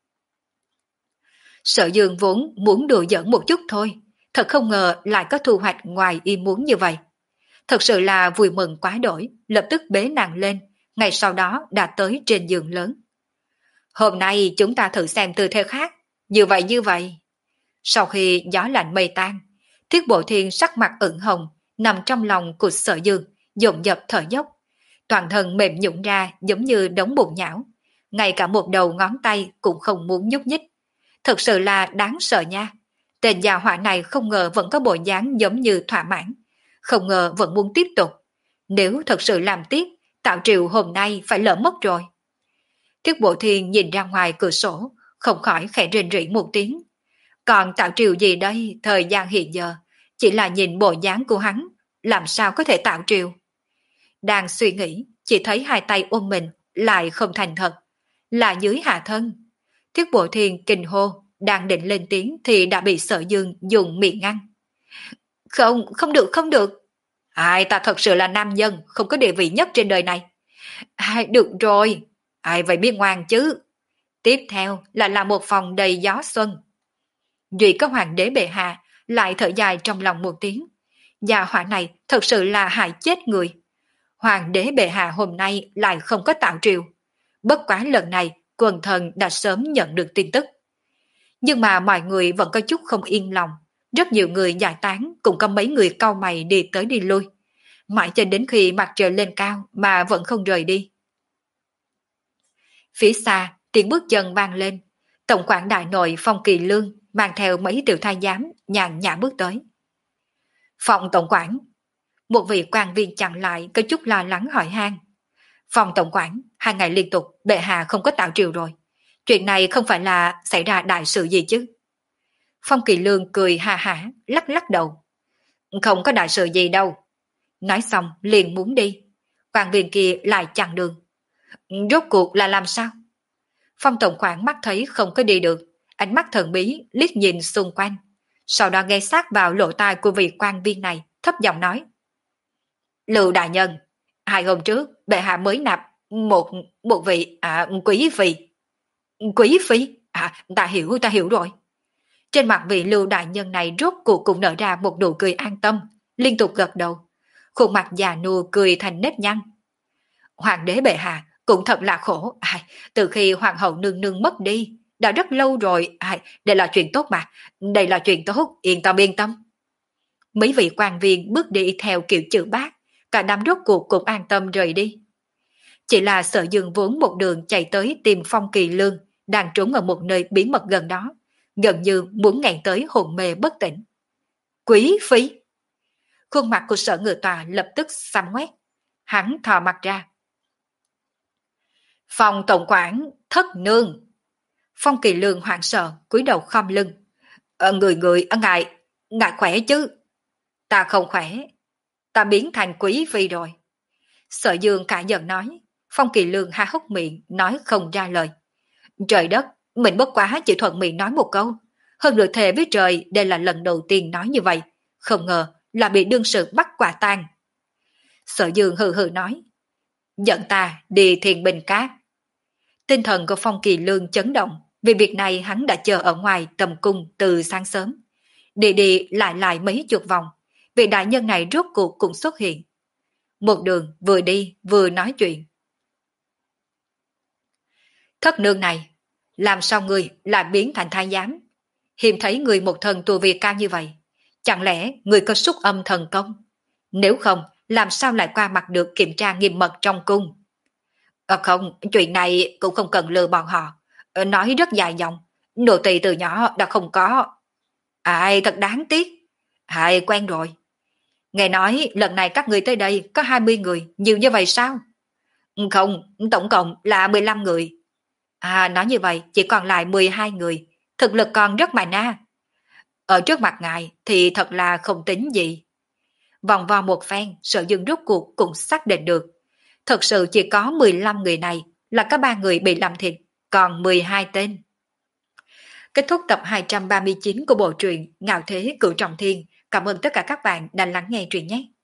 Sở Dương vốn muốn đùa giỡn một chút thôi, thật không ngờ lại có thu hoạch ngoài ý muốn như vậy. Thật sự là vui mừng quá đổi, lập tức bế nàng lên, ngày sau đó đã tới trên giường lớn. Hôm nay chúng ta thử xem tư thế khác, như vậy như vậy. Sau khi gió lạnh mây tan, Thiết Bộ Thiên sắc mặt ửng hồng, nằm trong lòng của Sở Dương, dồn dập thở dốc. Toàn thân mềm nhũn ra giống như đống bùn nhão, ngay cả một đầu ngón tay cũng không muốn nhúc nhích. Thật sự là đáng sợ nha. Tên già họa này không ngờ vẫn có bộ dáng giống như thỏa mãn, không ngờ vẫn muốn tiếp tục. Nếu thật sự làm tiếp, Tạo Triều hôm nay phải lỡ mất rồi. Thiết Bộ Thiên nhìn ra ngoài cửa sổ, không khỏi khẽ rên rỉ một tiếng. Còn Tạo Triều gì đây, thời gian hiện giờ, chỉ là nhìn bộ dáng của hắn, làm sao có thể Tạo Triều. Đang suy nghĩ, chỉ thấy hai tay ôm mình, lại không thành thật, là dưới hạ thân. Thiết Bộ Thiên kinh hô, đang định lên tiếng thì đã bị Sở Dương dùng miệng ngăn. Không, không được, không được. Ai, ta thật sự là nam nhân, không có địa vị nhất trên đời này. Ai, được rồi. Ai vậy biết ngoan chứ. Tiếp theo là là một phòng đầy gió xuân. Duy có hoàng đế bệ hạ lại thở dài trong lòng một tiếng. Gia hỏa này thật sự là hại chết người. Hoàng đế bệ hạ hôm nay lại không có tạo triều. Bất quá lần này quần thần đã sớm nhận được tin tức. Nhưng mà mọi người vẫn có chút không yên lòng. Rất nhiều người giải tán, cũng có mấy người cau mày đi tới đi lui. Mãi cho đến khi mặt trời lên cao mà vẫn không rời đi. Phía xa, tiếng bước chân vang lên. Tổng quản đại nội Phong Kỳ Lương mang theo mấy tiểu thái giám nhàn nhã bước tới. Phòng tổng quản. Một vị quan viên chặn lại có chút lo lắng hỏi han. Phòng tổng quản, hai ngày liên tục bệ hạ không có tạo triều rồi. Chuyện này không phải là xảy ra đại sự gì chứ? Phong Kỳ Lương cười ha hả, lắc lắc đầu. Không có đại sự gì đâu. Nói xong liền muốn đi. Quan viên kia lại chặn đường. Rốt cuộc là làm sao? Phong tổng quản mắt thấy không có đi được, ánh mắt thần bí liếc nhìn xung quanh. Sau đó nghe sát vào lỗ tai của vị quan viên này, thấp giọng nói. Lưu đại nhân, hai hôm trước bệ hạ mới nạp một một vị à, quý phi. Quý phi? À, ta hiểu, ta hiểu rồi. Trên mặt vị Lưu đại nhân này rốt cuộc cũng nở ra một nụ cười an tâm, liên tục gật đầu. Khuôn mặt già nua cười thành nếp nhăn. Hoàng đế bệ hạ cũng thật là khổ. À, từ khi hoàng hậu nương nương mất đi, đã rất lâu rồi. À, đây là chuyện tốt mà. Đây là chuyện tốt, yên tâm yên tâm. Mấy vị quan viên bước đi theo kiểu chữ bác, cả đám rốt cuộc cũng an tâm rời đi. Chỉ là Sở Dương vốn một đường chạy tới tìm Phong Kỳ Lương, đang trốn ở một nơi bí mật gần đó, gần như muốn nghẹn tới hồn mê bất tỉnh. Quý phi! Khuôn mặt của Sở Ngự Tòa lập tức xăm ngoét. Hắn thò mặt ra. Phòng tổng quản, thất nương. Phong Kỳ Lương hoảng sợ, cúi đầu khom lưng. Ờ, người người, ờ, ngài, ngài khỏe chứ? Ta không khỏe. Ta biến thành quý phi rồi. Sở Dương cả giận nói. Phong Kỳ Lương há hốc miệng, nói không ra lời. Trời đất, mình bất quá chỉ thuận miệng nói một câu. Hơn nữa thề với trời, đây là lần đầu tiên nói như vậy. Không ngờ là bị đương sự bắt quả tang. Sở Dương hừ hừ nói. Dẫn ta đi Thiên Bình Cát. Tinh thần của Phong Kỳ Lương chấn động, vì việc này hắn đã chờ ở ngoài tầm cung từ sáng sớm. Đi đi lại lại mấy chục vòng, vị đại nhân này rốt cuộc cũng xuất hiện. Một đường vừa đi vừa nói chuyện. Thất nương này, làm sao người lại biến thành thái giám? Hiếm thấy người một thần tu vi cao như vậy. Chẳng lẽ người có xúc âm thần công? Nếu không, làm sao lại qua mặt được kiểm tra nghiêm mật trong cung? À không, chuyện này cũng không cần lừa bọn họ. Nói rất dài dòng, nô tỳ từ nhỏ đã không có. Ai thật đáng tiếc. Ai quen rồi. Nghe nói lần này các người tới đây có hai mươi người, nhiều như vậy sao? Không, tổng cộng là mười lăm người. À, nói như vậy chỉ còn lại mười hai người, thực lực còn rất mạnh a. Ở trước mặt ngài thì thật là không tính gì. Vòng vo một phen, Sở Dương rốt cuộc cũng xác định được. Thật sự chỉ có mười lăm người này là có ba người bị làm thịt, còn mười hai tên. Kết thúc tập hai trăm ba mươi chín của bộ truyện Ngạo Thế Cửu Trọng Thiên. Cảm ơn tất cả các bạn đã lắng nghe truyện nhé.